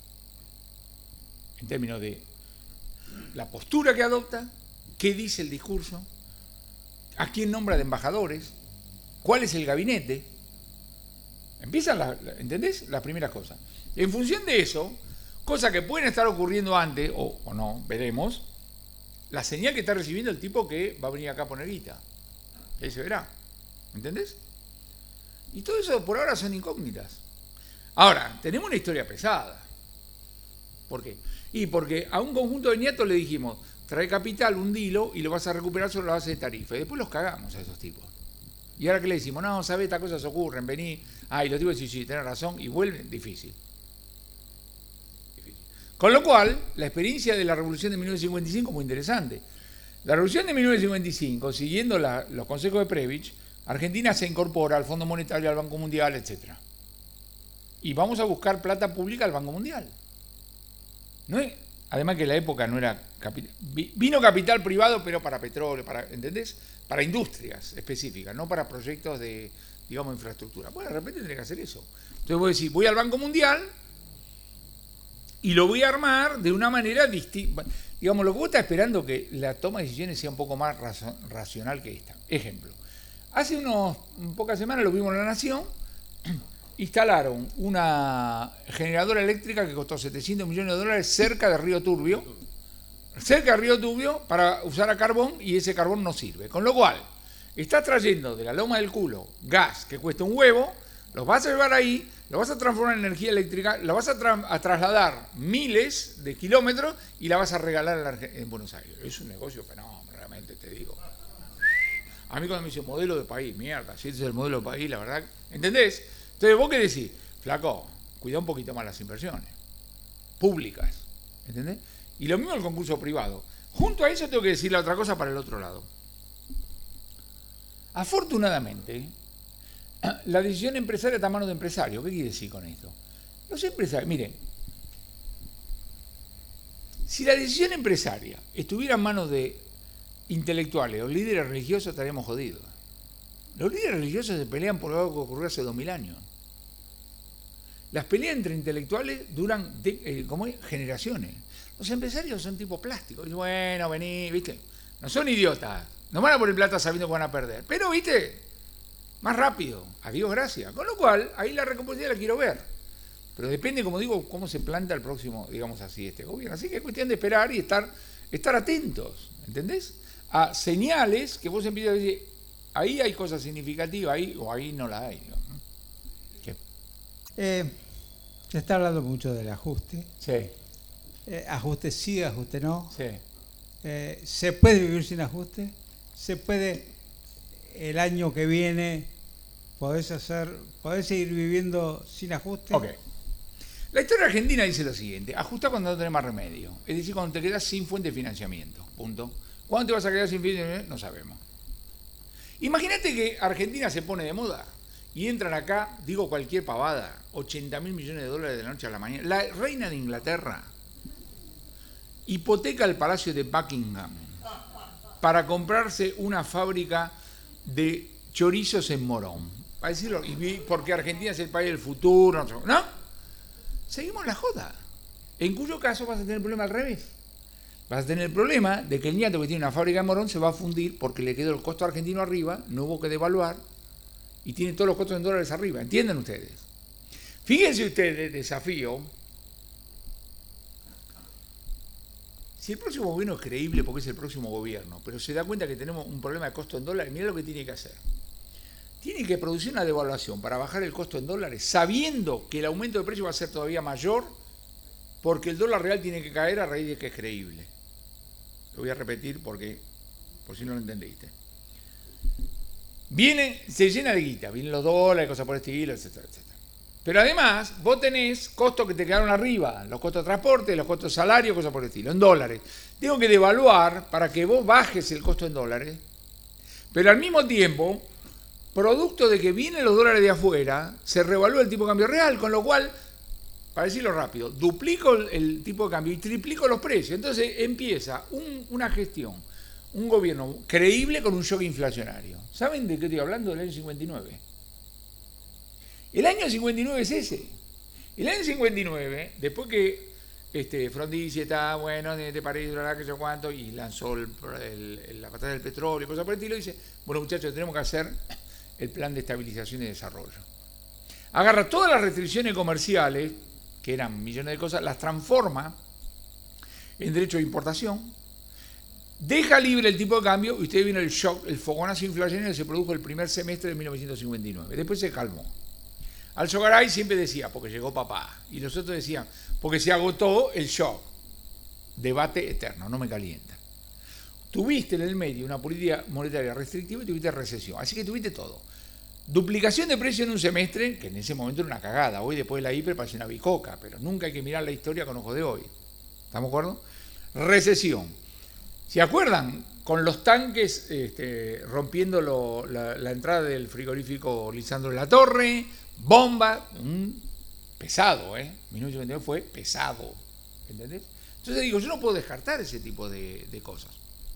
En términos de la postura que adopta, qué dice el discurso, a quién nombra de embajadores, cuál es el gabinete. Empiezan, ¿entendés? Las primeras cosas. En función de eso, cosas que pueden estar ocurriendo antes, o no, veremos, la señal que está recibiendo el tipo que va a venir acá a poner guita. Ahí se verá. ¿Entendés? Y todo eso por ahora son incógnitas. Ahora, tenemos una historia pesada. ¿Por qué? Y porque a un conjunto de nietos le dijimos, trae capital, hundilo y lo vas a recuperar sobre la base de tarifa. Y después los cagamos a esos tipos. Y ahora que le decimos, no, sabés, estas cosas ocurren, vení. Y los tipos dicen, sí, tenés razón, y vuelven, difícil. Con lo cual, la experiencia de la Revolución de 1955 es muy interesante. La Revolución de 1955, siguiendo los consejos de Prebisch, Argentina se incorpora al Fondo Monetario, al Banco Mundial, etc. Y vamos a buscar plata pública al Banco Mundial. No es, además que en la época no era capital, vino capital privado, pero para petróleo, ¿entendés? Para industrias específicas, no para proyectos de, digamos, infraestructura. Bueno, de repente tendría que hacer eso. Entonces voy a decir, voy al Banco Mundial y lo voy a armar de una manera distinta. Digamos, lo que vos estás esperando que la toma de decisiones sea un poco más racional que esta. Ejemplo, hace pocas semanas lo vimos en La Nación, instalaron una generadora eléctrica que costó $700 millones cerca de Río Turbio, para usar a carbón, y ese carbón no sirve. Con lo cual, estás trayendo de la loma del culo gas que cuesta un huevo, los vas a llevar ahí, lo vas a transformar en energía eléctrica, lo vas a trasladar miles de kilómetros y la vas a regalar en Buenos Aires. Es un negocio fenómeno, realmente te digo. A mí cuando me dicen modelo de país, mierda, si ese es el modelo de país, la verdad, ¿entendés? Entonces vos qué decís, flaco, cuida un poquito más las inversiones públicas, ¿entendés? Y lo mismo el concurso privado. Junto a eso tengo que decir la otra cosa para el otro lado. Afortunadamente, la decisión empresaria está a manos de empresarios. ¿Qué quiere decir con esto? Los empresarios, miren, si la decisión empresaria estuviera en manos de intelectuales o líderes religiosos, estaríamos jodidos. Los líderes religiosos se pelean por algo que ocurrió hace 2000 años. Las peleas entre intelectuales duran generaciones. Los empresarios son tipo plásticos. Dicen, bueno, vení, ¿viste? No son idiotas. No van a poner plata sabiendo que van a perder. Pero, ¿viste? Más rápido. Adiós, gracias. Con lo cual, ahí la recomposición la quiero ver. Pero depende, como digo, cómo se planta el próximo, digamos así, este gobierno. Así que es cuestión de esperar y estar atentos, ¿entendés? A señales que vos empiezas a decir, ahí hay cosas significativas, ahí no la hay. Se está hablando mucho del ajuste. Sí. Ajuste sí, ajuste no. Sí. ¿Se puede vivir sin ajuste? ¿Se puede el año que viene podés seguir viviendo sin ajuste? Ok. La historia argentina dice lo siguiente: ajusta cuando no tenés más remedio. Es decir, cuando te quedas sin fuente de financiamiento. Punto. ¿Cuándo te vas a quedar sin fuente de financiamiento? No sabemos. Imagínate que Argentina se pone de moda y entran acá, digo cualquier pavada, $80.000 millones de la noche a la mañana. La reina de Inglaterra hipoteca el Palacio de Buckingham para comprarse una fábrica de chorizos en Morón. Para decirlo, porque Argentina es el país del futuro, ¿no? Seguimos la joda. En cuyo caso vas a tener el problema al revés. Vas a tener el problema de que el ñato que tiene una fábrica en Morón se va a fundir porque le quedó el costo argentino arriba, no hubo que devaluar, y tiene todos los costos en dólares arriba. ¿Entienden ustedes? Fíjense ustedes, desafío, si el próximo gobierno es creíble porque es el próximo gobierno, pero se da cuenta que tenemos un problema de costo en dólares, mira lo que tiene que hacer. Tiene que producir una devaluación para bajar el costo en dólares, sabiendo que el aumento de precio va a ser todavía mayor, porque el dólar real tiene que caer a raíz de que es creíble. Lo voy a repetir porque, por si no lo entendiste. Se llena de guita, vienen los dólares, cosas por el estilo, etcétera, etcétera. Pero además, vos tenés costos que te quedaron arriba, los costos de transporte, los costos de salario, cosas por el estilo, en dólares. Tengo que devaluar para que vos bajes el costo en dólares, pero al mismo tiempo, producto de que vienen los dólares de afuera, se revalúa el tipo de cambio real, con lo cual, para decirlo rápido, duplico el tipo de cambio y triplico los precios. Entonces empieza una gestión, un gobierno creíble con un shock inflacionario. ¿Saben de qué estoy hablando? Del año 59. El año 59 es ese. El año 59, después que Frondizi está, bueno, de París, que sé cuánto, y lanzó la batalla del petróleo, cosas por el estilo, dice, bueno muchachos, tenemos que hacer el plan de estabilización y desarrollo. Agarra todas las restricciones comerciales, que eran millones de cosas, las transforma en derecho de importación, deja libre el tipo de cambio, y ustedes vieron el shock, el fogonazo inflacionario que se produjo el primer semestre de 1959. Después se calmó. Alzogaray siempre decía, porque llegó papá, y los otros decían, porque se agotó el shock. Debate eterno, no me calienta. Tuviste en el medio una política monetaria restrictiva y tuviste recesión, así que tuviste todo. Duplicación de precios en un semestre, que en ese momento era una cagada, hoy después de la hiper parece una bicoca, pero nunca hay que mirar la historia con ojos de hoy. ¿Estamos de acuerdo? Recesión. ¿Se acuerdan? Con los tanques rompiendo la entrada del frigorífico Lisandro de la Torre, bomba, pesado, 1959 fue pesado, ¿entendés? Entonces digo, yo no puedo descartar ese tipo de cosas.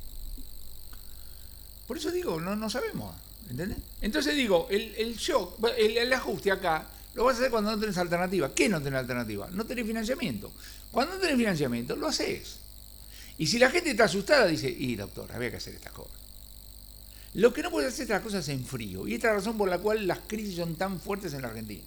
Por eso digo, no sabemos, ¿entendés? Entonces digo, el shock, el ajuste acá, lo vas a hacer cuando no tenés alternativa. ¿Qué no tenés alternativa? No tenés financiamiento. Cuando no tenés financiamiento, lo haces. Y si la gente está asustada, dice, doctor, había que hacer estas cosas. Lo que no puede hacer estas cosas en frío. Y esta es la razón por la cual las crisis son tan fuertes en la Argentina.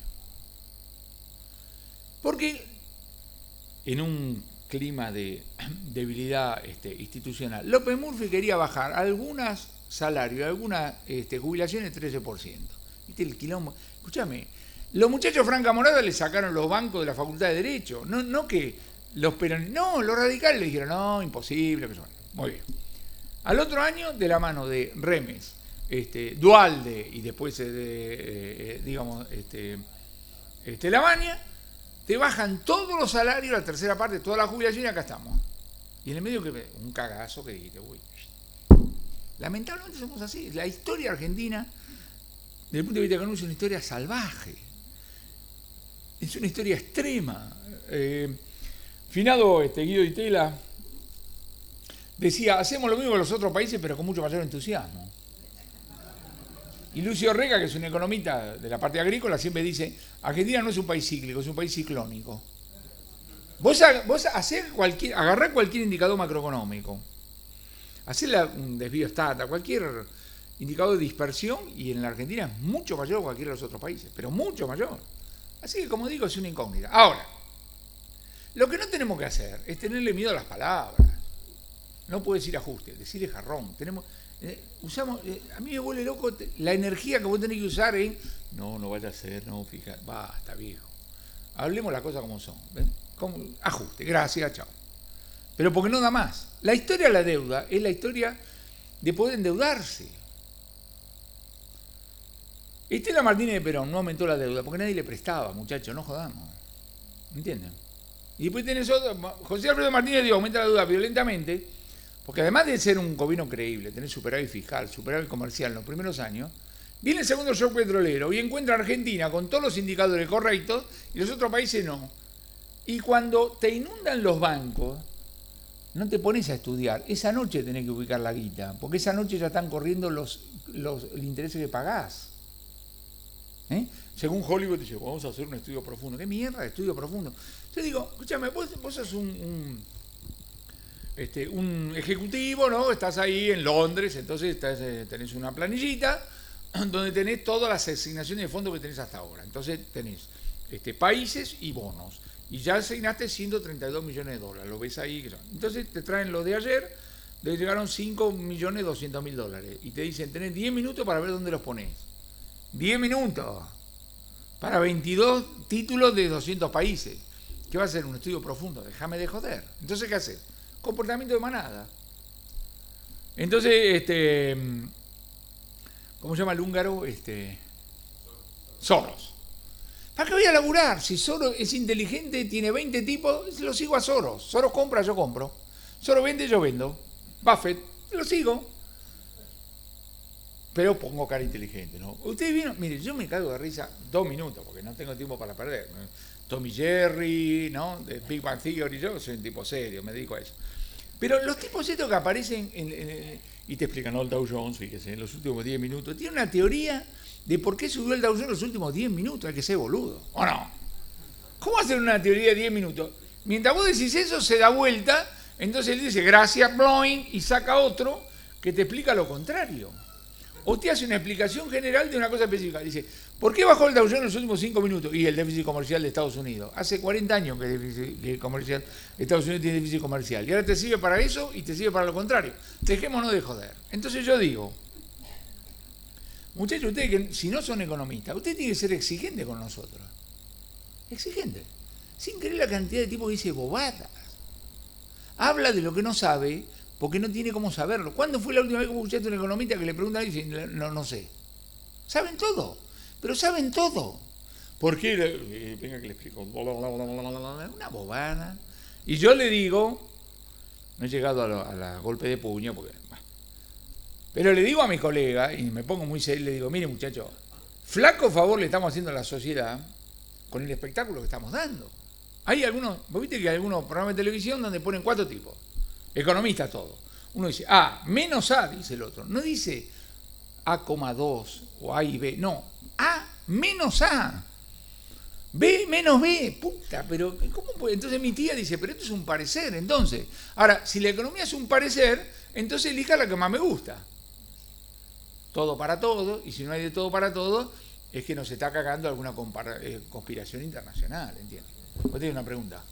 Porque en un clima de debilidad institucional, López Murphy quería bajar algunos salarios, algunas jubilaciones 13%. ¿Viste el quilombo? Escúchame, los muchachos Franca Morada le sacaron los bancos de la Facultad de Derecho. No que los radicales le dijeron, no, imposible. Muy bien. Al otro año, de la mano de Remes, Dualde y después Lavagna, te bajan todos los salarios, la tercera parte, toda la jubilación y acá estamos. Y en el medio un cagazo que dijiste, uy. Lamentablemente somos así. La historia argentina, desde el punto de vista económico, es una historia salvaje. Es una historia extrema. Finado Guido Di Tella decía, hacemos lo mismo que los otros países, pero con mucho mayor entusiasmo. Y Lucio Rega, que es un economista de la parte agrícola, siempre dice, Argentina no es un país cíclico, es un país ciclónico. Vos agarrá cualquier indicador macroeconómico, hacerle un desvío stata, cualquier indicador de dispersión, y en la Argentina es mucho mayor que cualquiera de los otros países, pero mucho mayor. Así que, como digo, es una incógnita. Ahora, lo que no tenemos que hacer es tenerle miedo a las palabras. No puedo decir ajuste, decirle jarrón. A mí me vuelve loco la energía que vos tenés que usar en no vaya a ser, no, fija, basta, viejo. Hablemos las cosas como son. ¿Ven? Ajuste, gracias, chao. Pero porque no da más. La historia de la deuda es la historia de poder endeudarse. Estela Martínez de Perón no aumentó la deuda porque nadie le prestaba, muchachos, no jodamos. ¿Entienden? Y después tenés otro, José Alfredo Martínez dio aumenta la deuda violentamente, porque además de ser un gobierno creíble, tener superávit fiscal, superávit comercial en los primeros años, viene el segundo shock petrolero y encuentra a Argentina con todos los indicadores correctos y los otros países no. Y cuando te inundan los bancos, no te pones a estudiar. Esa noche tenés que ubicar la guita, porque esa noche ya están corriendo los intereses que pagás. Según Hollywood dice, vamos a hacer un estudio profundo. ¿Qué mierda de estudio profundo? Yo digo, escúchame, vos sos un ejecutivo, ¿no? Estás ahí en Londres, entonces tenés una planillita donde tenés todas las asignaciones de fondos que tenés hasta ahora. Entonces tenés países y bonos. Y ya asignaste 132 millones de dólares, lo ves ahí. Entonces te traen los de ayer, le llegaron 5.200.000 dólares. Y te dicen, tenés 10 minutos para ver dónde los ponés. 10 minutos. Para 22 títulos de 200 países. ¿Qué va a ser? Un estudio profundo. Déjame de joder. Entonces, ¿qué haces? Comportamiento de manada. Entonces, ¿cómo se llama el húngaro? Soros. ¿Para qué voy a laburar? Si Soros es inteligente, tiene 20 tipos, lo sigo a Soros. Soros compra, yo compro. Soros vende, yo vendo. Buffett, lo sigo. Pero pongo cara inteligente, ¿no? Ustedes vieron, mire, yo me cago de risa 2 minutos, porque no tengo tiempo para perder. Tommy Jerry, ¿no? De Big Bang Theory, yo soy un tipo serio, me dedico a eso. Pero los tipos estos que aparecen y te explican, el Dow Jones, fíjese, en los últimos 10 minutos, tiene una teoría de por qué subió el Dow Jones en los últimos 10 minutos, hay que ser boludo, ¿o no? ¿Cómo hacer una teoría de 10 minutos? Mientras vos decís eso, se da vuelta, entonces él dice, gracias, Bloin, y saca otro que te explica lo contrario. O te hace una explicación general de una cosa específica. Dice, ¿por qué bajó el Dow Jones en los últimos 5 minutos? Y el déficit comercial de Estados Unidos. Hace 40 años que el déficit comercial, Estados Unidos tiene déficit comercial. Y ahora te sirve para eso y te sirve para lo contrario. Dejémonos de joder. Entonces yo digo, muchachos, ustedes que si no son economistas, ustedes tienen que ser exigentes con nosotros. Exigentes. Sin creer la cantidad de tipos que dice bobadas. Habla de lo que no sabe porque no tiene cómo saberlo. ¿Cuándo fue la última vez que escuchaste a un economista que le pregunta y dice, no sé? Saben todo, pero saben todo. ¿Por qué? Venga que le explico. Una bobada. Y yo le digo, no he llegado a la golpe de puño, porque, pero le digo a mi colega, y me pongo muy serio, le digo, mire muchacho, flaco favor le estamos haciendo a la sociedad con el espectáculo que estamos dando. Hay algunos, vos viste que hay algunos programas de televisión donde ponen 4 tipos. Economistas todos. Uno dice A menos A, dice el otro. No dice A,2 o A y B. No, A menos A. B menos B. Puta, pero ¿cómo puede? Entonces mi tía dice, pero esto es un parecer. Entonces, ahora, si la economía es un parecer, entonces elija la que más me gusta. Todo para todo. Y si no hay de todo para todo, es que nos está cagando alguna conspiración internacional, ¿entiendes? ¿Vos tenés una pregunta?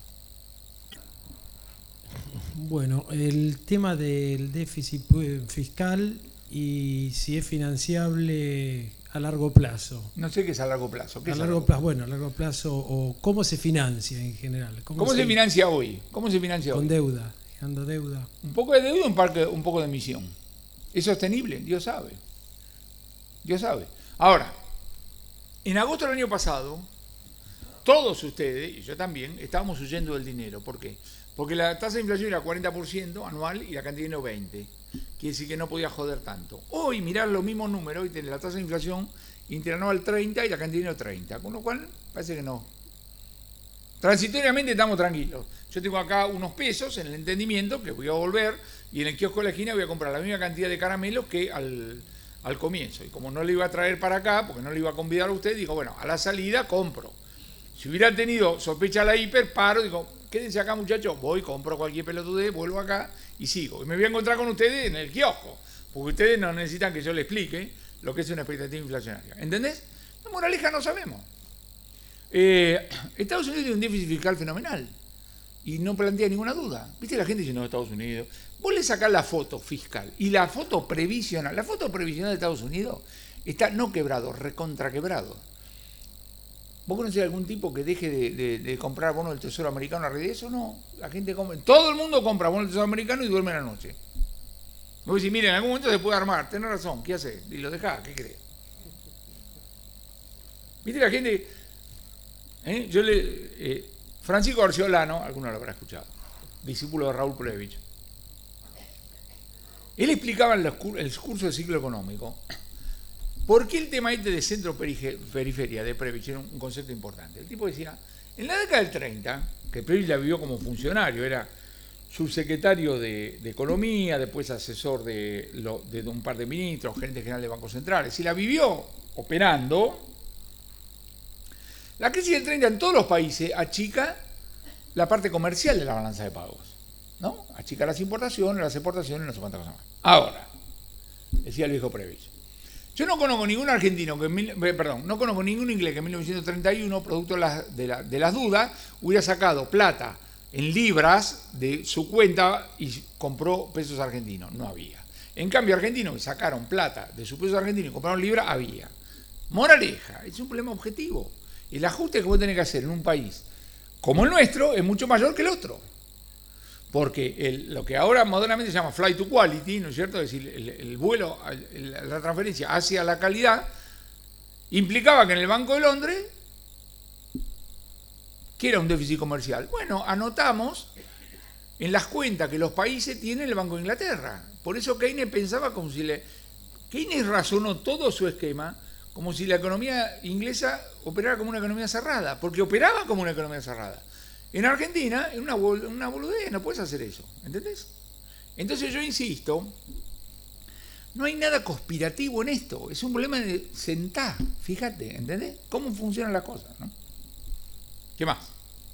Bueno, el tema del déficit fiscal y si es financiable a largo plazo. No sé qué es a largo plazo. A largo plazo, bueno, a largo plazo, o cómo se financia en general. ¿Cómo se financia hoy? ¿Cómo se financia con hoy? deuda, dejando deuda. Un poco de deuda, un poco de emisión. ¿Es sostenible? Dios sabe. Dios sabe. Ahora, en agosto del año pasado, todos ustedes, y yo también, estábamos huyendo del dinero. ¿Por qué? Porque la tasa de inflación era 40% anual y la cantidad era 20%. Quiere decir que no podía joder tanto. Hoy, mirar los mismos números, hoy tiene la tasa de inflación interanual 30 y la cantidad 30. Con lo cual, parece que no. Transitoriamente estamos tranquilos. Yo tengo acá unos pesos en el entendimiento que voy a volver y en el kiosco de la esquina voy a comprar la misma cantidad de caramelos que al comienzo. Y como no le iba a traer para acá, porque no le iba a convidar a usted, digo, bueno, a la salida compro. Si hubiera tenido sospecha a la hiper, paro, digo, quédense acá muchachos, voy, compro cualquier pelotudez, vuelvo acá y sigo. Y me voy a encontrar con ustedes en el kiosco, porque ustedes no necesitan que yo les explique lo que es una expectativa inflacionaria. ¿Entendés? La moraleja no sabemos. Estados Unidos tiene un déficit fiscal fenomenal y no plantea ninguna duda. ¿Viste la gente diciendo Estados Unidos? Vos le sacás la foto fiscal y la foto previsional. La foto previsional de Estados Unidos está no quebrado, recontra quebrado. ¿Vos conocés algún tipo que deje de comprar bonos del Tesoro Americano a raíz de eso? No, la gente compra. Todo el mundo compra bonos del Tesoro Americano y duerme la noche. Vos decís, mire, en algún momento se puede armar, tenés razón, ¿qué haces? Y lo dejás, ¿qué crees? ¿Viste la gente? Francisco Orciolano, alguno lo habrá escuchado, discípulo de Raúl Plevich. Él explicaba en el curso de ciclo económico por qué el tema este de centro-periferia de Plevich era un concepto importante. El tipo decía, en la década del 30, que Plevich la vivió como funcionario, era subsecretario de Economía, después asesor de un par de ministros, gerente general de bancos centrales, y la vivió operando. La crisis del 30 en todos los países achica la parte comercial de la balanza de pagos, ¿no? Achica las importaciones, las exportaciones, no sé cuántas cosas más. Ahora, decía el viejo Plevich, Yo no conozco ningún argentino, no conozco ningún inglés que en 1931, producto de las dudas, hubiera sacado plata en libras de su cuenta y compró pesos argentinos. No había. En cambio, argentinos que sacaron plata de su peso argentino y compraron libras, había. Moraleja, es un problema objetivo. El ajuste que vos tenés que hacer en un país como el nuestro es mucho mayor que el otro. Porque lo que ahora modernamente se llama flight to quality, ¿no es cierto? Es decir, el vuelo, la transferencia hacia la calidad, implicaba que en el Banco de Londres, que era un déficit comercial, bueno, anotamos en las cuentas que los países tienen el Banco de Inglaterra. Por eso Keynes pensaba como si Keynes razonó todo su esquema como si la economía inglesa operara como una economía cerrada, porque operaba como una economía cerrada. En Argentina es una boludez, no puedes hacer eso, ¿entendés? Entonces yo insisto, no hay nada conspirativo en esto, es un problema de sentar, fíjate, ¿entendés? Cómo funcionan las cosas, ¿no? ¿Qué más?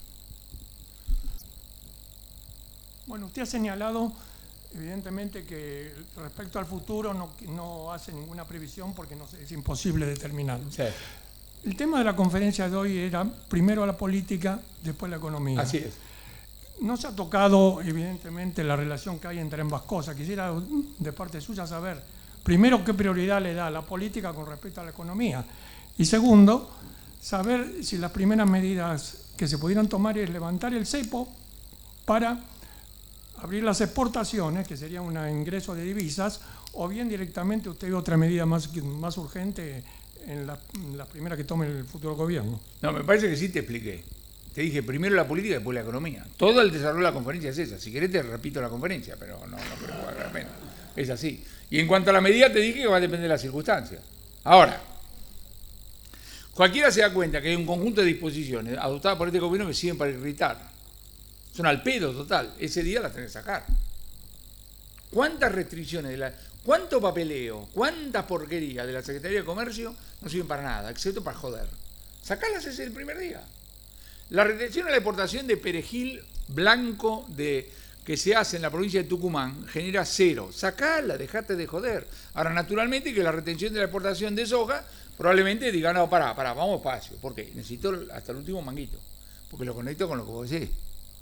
Bueno, usted ha señalado evidentemente que respecto al futuro no hace ninguna previsión porque es imposible determinarlo. Sí. El tema de la conferencia de hoy era primero la política, después la economía. Así es. No se ha tocado, evidentemente, la relación que hay entre ambas cosas. Quisiera, de parte suya, saber, primero, qué prioridad le da a la política con respecto a la economía. Y segundo, saber si las primeras medidas que se pudieran tomar es levantar el cepo para abrir las exportaciones, que sería un ingreso de divisas, o bien directamente usted ve otra medida más urgente en la primera que tome el futuro gobierno. No, me parece que sí te expliqué. Te dije primero la política y después la economía. Todo el desarrollo de la conferencia es esa. Si querés te repito la conferencia, pero no creo que valga la pena. Es así. Y en cuanto a la medida te dije que va a depender de las circunstancias. Ahora, cualquiera se da cuenta que hay un conjunto de disposiciones adoptadas por este gobierno que sirven para irritar. Son al pedo total. Ese día las tenés que sacar. ¿Cuántas restricciones cuánto papeleo, cuántas porquerías de la Secretaría de Comercio no sirven para nada, excepto para joder? Sacarlas ese el primer día. La restricción a la exportación de perejil blanco que se hace en la provincia de Tucumán genera 0. Sacala, dejate de joder. Ahora, naturalmente que la retención de la exportación de soja probablemente diga, no, pará, vamos despacio. ¿Por qué? Necesito hasta el último manguito, porque lo conecto con lo que vos decís.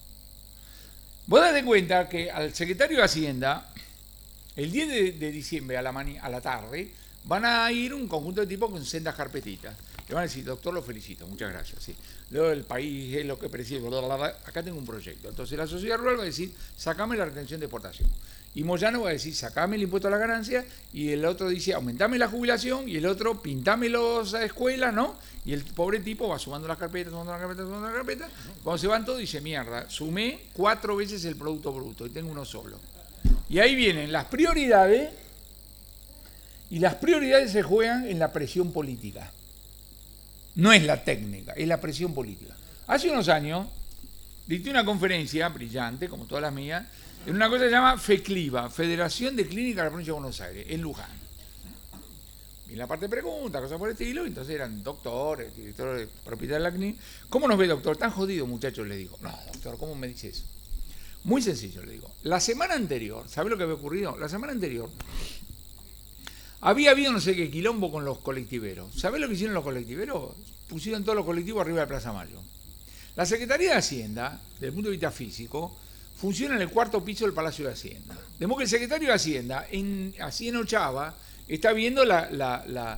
Vos date cuenta que al secretario de Hacienda, el 10 de diciembre a la tarde, van a ir un conjunto de tipos con sendas carpetitas. Le van a decir, doctor, lo felicito, muchas gracias. Sí. Luego el país es lo que preside, acá tengo un proyecto. Entonces la sociedad rural va a decir, sacame la retención de exportación. Y Moyano va a decir, sacame el impuesto a la ganancia. Y el otro dice, aumentame la jubilación. Y el otro, pintame las escuelas, ¿no? Y el pobre tipo va sumando las carpetas, sumando las carpetas. Cuando se van todos, dice, mierda, sumé 4 veces el Producto Bruto y tengo uno solo. Y ahí vienen las prioridades. Y las prioridades se juegan en la presión política. No es la técnica, es la presión política. Hace unos años dicté una conferencia brillante, como todas las mías, en una cosa que se llama FECLIVA, Federación de Clínicas de la Provincia de Buenos Aires, en Luján. Y en la parte de preguntas, cosas por el estilo, entonces eran doctores, directores, propietarios de la clínica. ¿Cómo nos ve, doctor? Tan jodido, muchachos, le digo. No, doctor, ¿cómo me dice eso? Muy sencillo, le digo. La semana anterior, ¿sabe lo que había ocurrido? La semana anterior había habido no sé qué quilombo con los colectiveros. ¿Sabés lo que hicieron los colectiveros? Pusieron todos los colectivos arriba de Plaza Mayo. La Secretaría de Hacienda, desde el punto de vista físico, funciona en el 4º piso del Palacio de Hacienda. De modo que el secretario de Hacienda, así en Ochava, está viendo la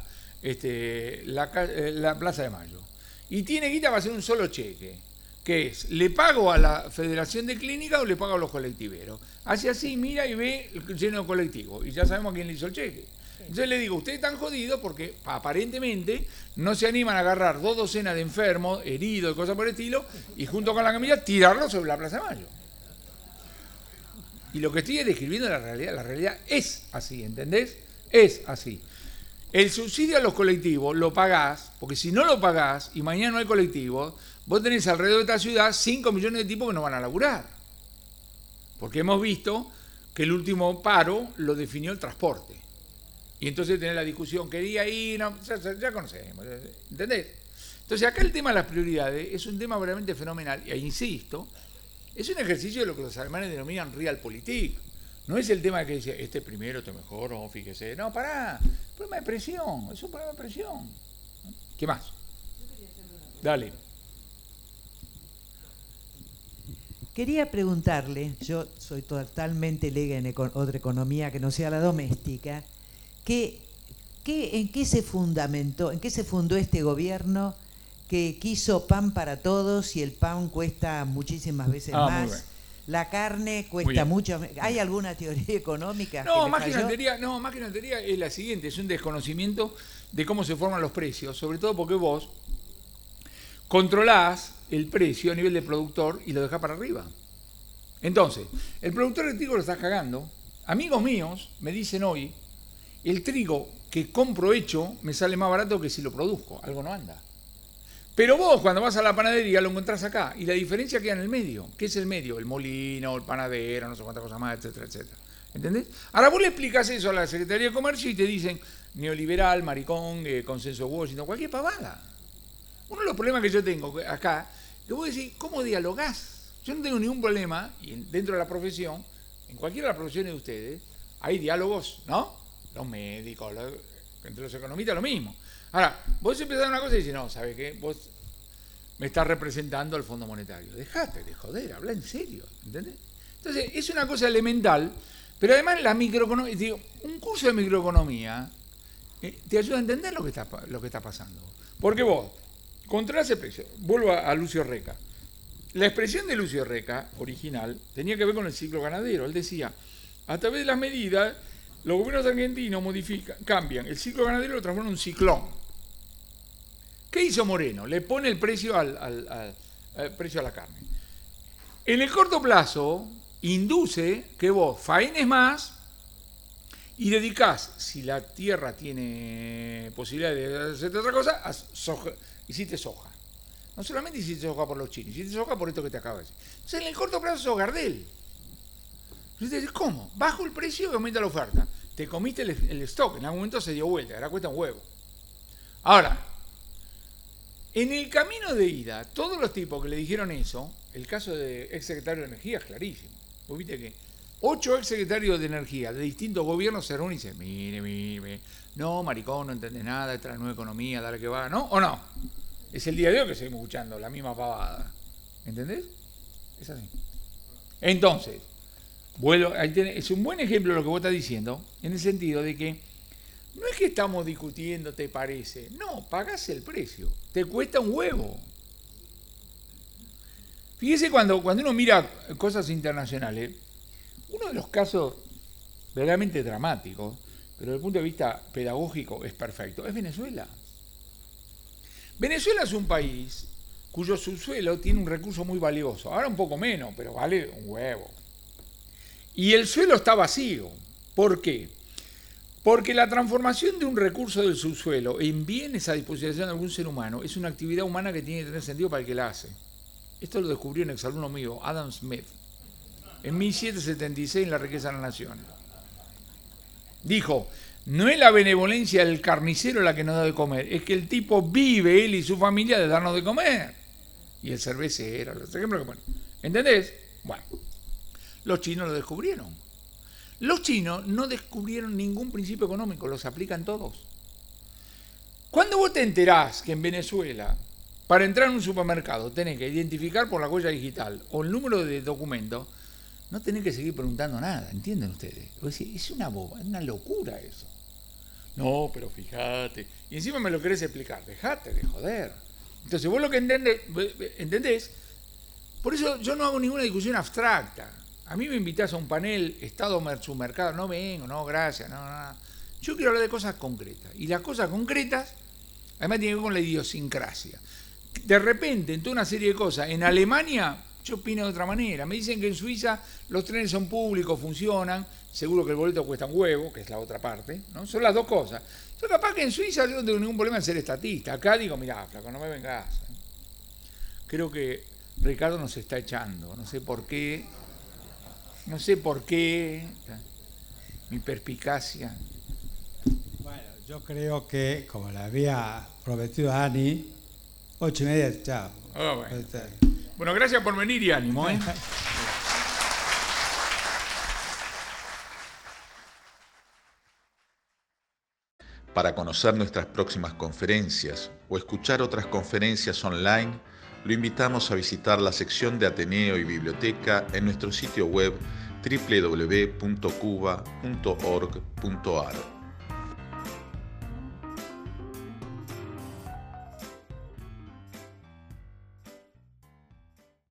Plaza de Mayo. Y tiene guita para hacer un solo cheque, que es, ¿le pago a la Federación de Clínicas o le pago a los colectiveros? Hace así, mira y ve el lleno de colectivos. Y ya sabemos a quién le hizo el cheque. Entonces le digo, ustedes están jodidos porque aparentemente no se animan a agarrar 2 docenas de enfermos, heridos y cosas por el estilo, y junto con la camilla tirarlos sobre la Plaza de Mayo. Y lo que estoy describiendo es la realidad es así, ¿entendés? Es así. El subsidio a los colectivos lo pagás, porque si no lo pagás y mañana no hay colectivos, vos tenés alrededor de esta ciudad 5 millones de tipos que no van a laburar. Porque hemos visto que el último paro lo definió el transporte. Y entonces tenés la discusión, quería ir, no, ya conocemos, ¿entendés? Entonces acá el tema de las prioridades es un tema realmente fenomenal, e insisto, es un ejercicio de lo que los alemanes denominan realpolitik. No es el tema de que dice, este primero, este mejor, o fíjese, no, pará, Problema de presión, es un problema de presión. ¿Qué más? Dale. Quería preguntarle, yo soy totalmente lega en otra economía que no sea la doméstica, ¿en qué se fundamentó, en qué se fundó este gobierno que quiso pan para todos y el pan cuesta muchísimas veces más? La carne cuesta mucho. ¿Hay alguna teoría económica? No, más que una teoría es la siguiente, es un desconocimiento de cómo se forman los precios, sobre todo porque vos controlás el precio a nivel de productor y lo dejás para arriba. Entonces, el productor de trigo lo está cagando. Amigos míos me dicen hoy, el trigo que compro hecho me sale más barato que si lo produzco, algo no anda. Pero vos cuando vas a la panadería lo encontrás acá y la diferencia queda en el medio. ¿Qué es el medio? El molino, el panadero, no sé cuántas cosas más, etcétera, etcétera. ¿Entendés? Ahora vos le explicás eso a la Secretaría de Comercio y te dicen neoliberal, maricón, consenso Washington, cualquier pavada. Uno de los problemas que yo tengo acá, que vos decís, ¿cómo dialogás? Yo no tengo ningún problema, y dentro de la profesión, en cualquiera de las profesiones de ustedes, hay diálogos, ¿no? Los médicos, entre los economistas, lo mismo. Ahora, vos empezás una cosa y dices, no, ¿sabes qué? Vos me estás representando al Fondo Monetario. Dejate de joder, habla en serio, ¿entendés? Entonces, es una cosa elemental, pero además la microeconomía, digo, un curso de microeconomía te ayuda a entender lo que está pasando. Porque vos controlás el precio. Vuelvo a Lucio Reca. La expresión de Lucio Reca, original, tenía que ver con el ciclo ganadero. Él decía, a través de las medidas, los gobiernos argentinos cambian el ciclo ganadero y lo transforman en un ciclón. ¿Qué hizo Moreno? Le pone el precio al precio a la carne. En el corto plazo, induce que vos faenes más y dedicás, si la tierra tiene posibilidad de hacer otra cosa, hiciste soja. No solamente hiciste soja por los chinos, hiciste soja por esto que te acabo de decir. Entonces, en el corto plazo sos Gardel. Entonces, ¿cómo? Bajo el precio y aumenta la oferta. Te comiste el stock, en algún momento se dio vuelta, ahora cuesta un huevo. Ahora, en el camino de ida, todos los tipos que le dijeron eso, el caso de exsecretario de Energía es clarísimo. Vos viste que 8 exsecretarios de Energía de distintos gobiernos se reúnen y dicen, mire, no, maricón, no entendés nada, esta es la nueva economía, dale que va, ¿no? ¿O no? Es el día de hoy que seguimos escuchando la misma pavada. ¿Entendés? Es así. Entonces, es un buen ejemplo de lo que vos estás diciendo, en el sentido de que no es que estamos discutiendo, ¿te parece? No, pagás el precio. Te cuesta un huevo. Fíjese cuando uno mira cosas internacionales, uno de los casos verdaderamente dramáticos, pero desde el punto de vista pedagógico es perfecto, es Venezuela. Venezuela es un país cuyo subsuelo tiene un recurso muy valioso. Ahora un poco menos, pero vale un huevo. Y el suelo está vacío. ¿Por qué? Porque la transformación de un recurso del subsuelo en bienes a disposición de algún ser humano es una actividad humana que tiene que tener sentido para el que la hace. Esto lo descubrió un exalumno mío, Adam Smith, en 1776 en La riqueza de las naciones. Dijo, no es la benevolencia del carnicero la que nos da de comer, es que el tipo vive, él y su familia, de darnos de comer. Y el cervecero, los ejemplos que ponen. ¿Entendés? Bueno, los chinos lo descubrieron. Los chinos no descubrieron ningún principio económico, los aplican todos. Cuando vos te enterás que en Venezuela, para entrar en un supermercado, tenés que identificar por la huella digital o el número de documento, no tenés que seguir preguntando nada, ¿entienden ustedes? Es una boba, es una locura eso. No, pero fíjate. Y encima me lo querés explicar, dejate de joder. Entonces vos lo que entendés, por eso yo no hago ninguna discusión abstracta. A mí me invitás a un panel, Estado versus mercado, no vengo, no, gracias, no. Yo quiero hablar de cosas concretas. Y las cosas concretas, además tienen que ver con la idiosincrasia. De repente, en toda una serie de cosas, en Alemania, yo opino de otra manera. Me dicen que en Suiza los trenes son públicos, funcionan, seguro que el boleto cuesta un huevo, que es la otra parte, ¿no? Son las dos cosas. Yo capaz que en Suiza yo no tengo ningún problema en ser estatista. Acá digo, mirá, flaco, no me vengas. Creo que Ricardo nos está echando, no sé por qué, mi perspicacia. Bueno, yo creo que, como le había prometido a Ani, 8:30, chao. Oh, bueno, gracias por venir y ánimo, ¿eh? Para conocer nuestras próximas conferencias o escuchar otras conferencias online, lo invitamos a visitar la sección de Ateneo y Biblioteca en nuestro sitio web www.cuba.org.ar.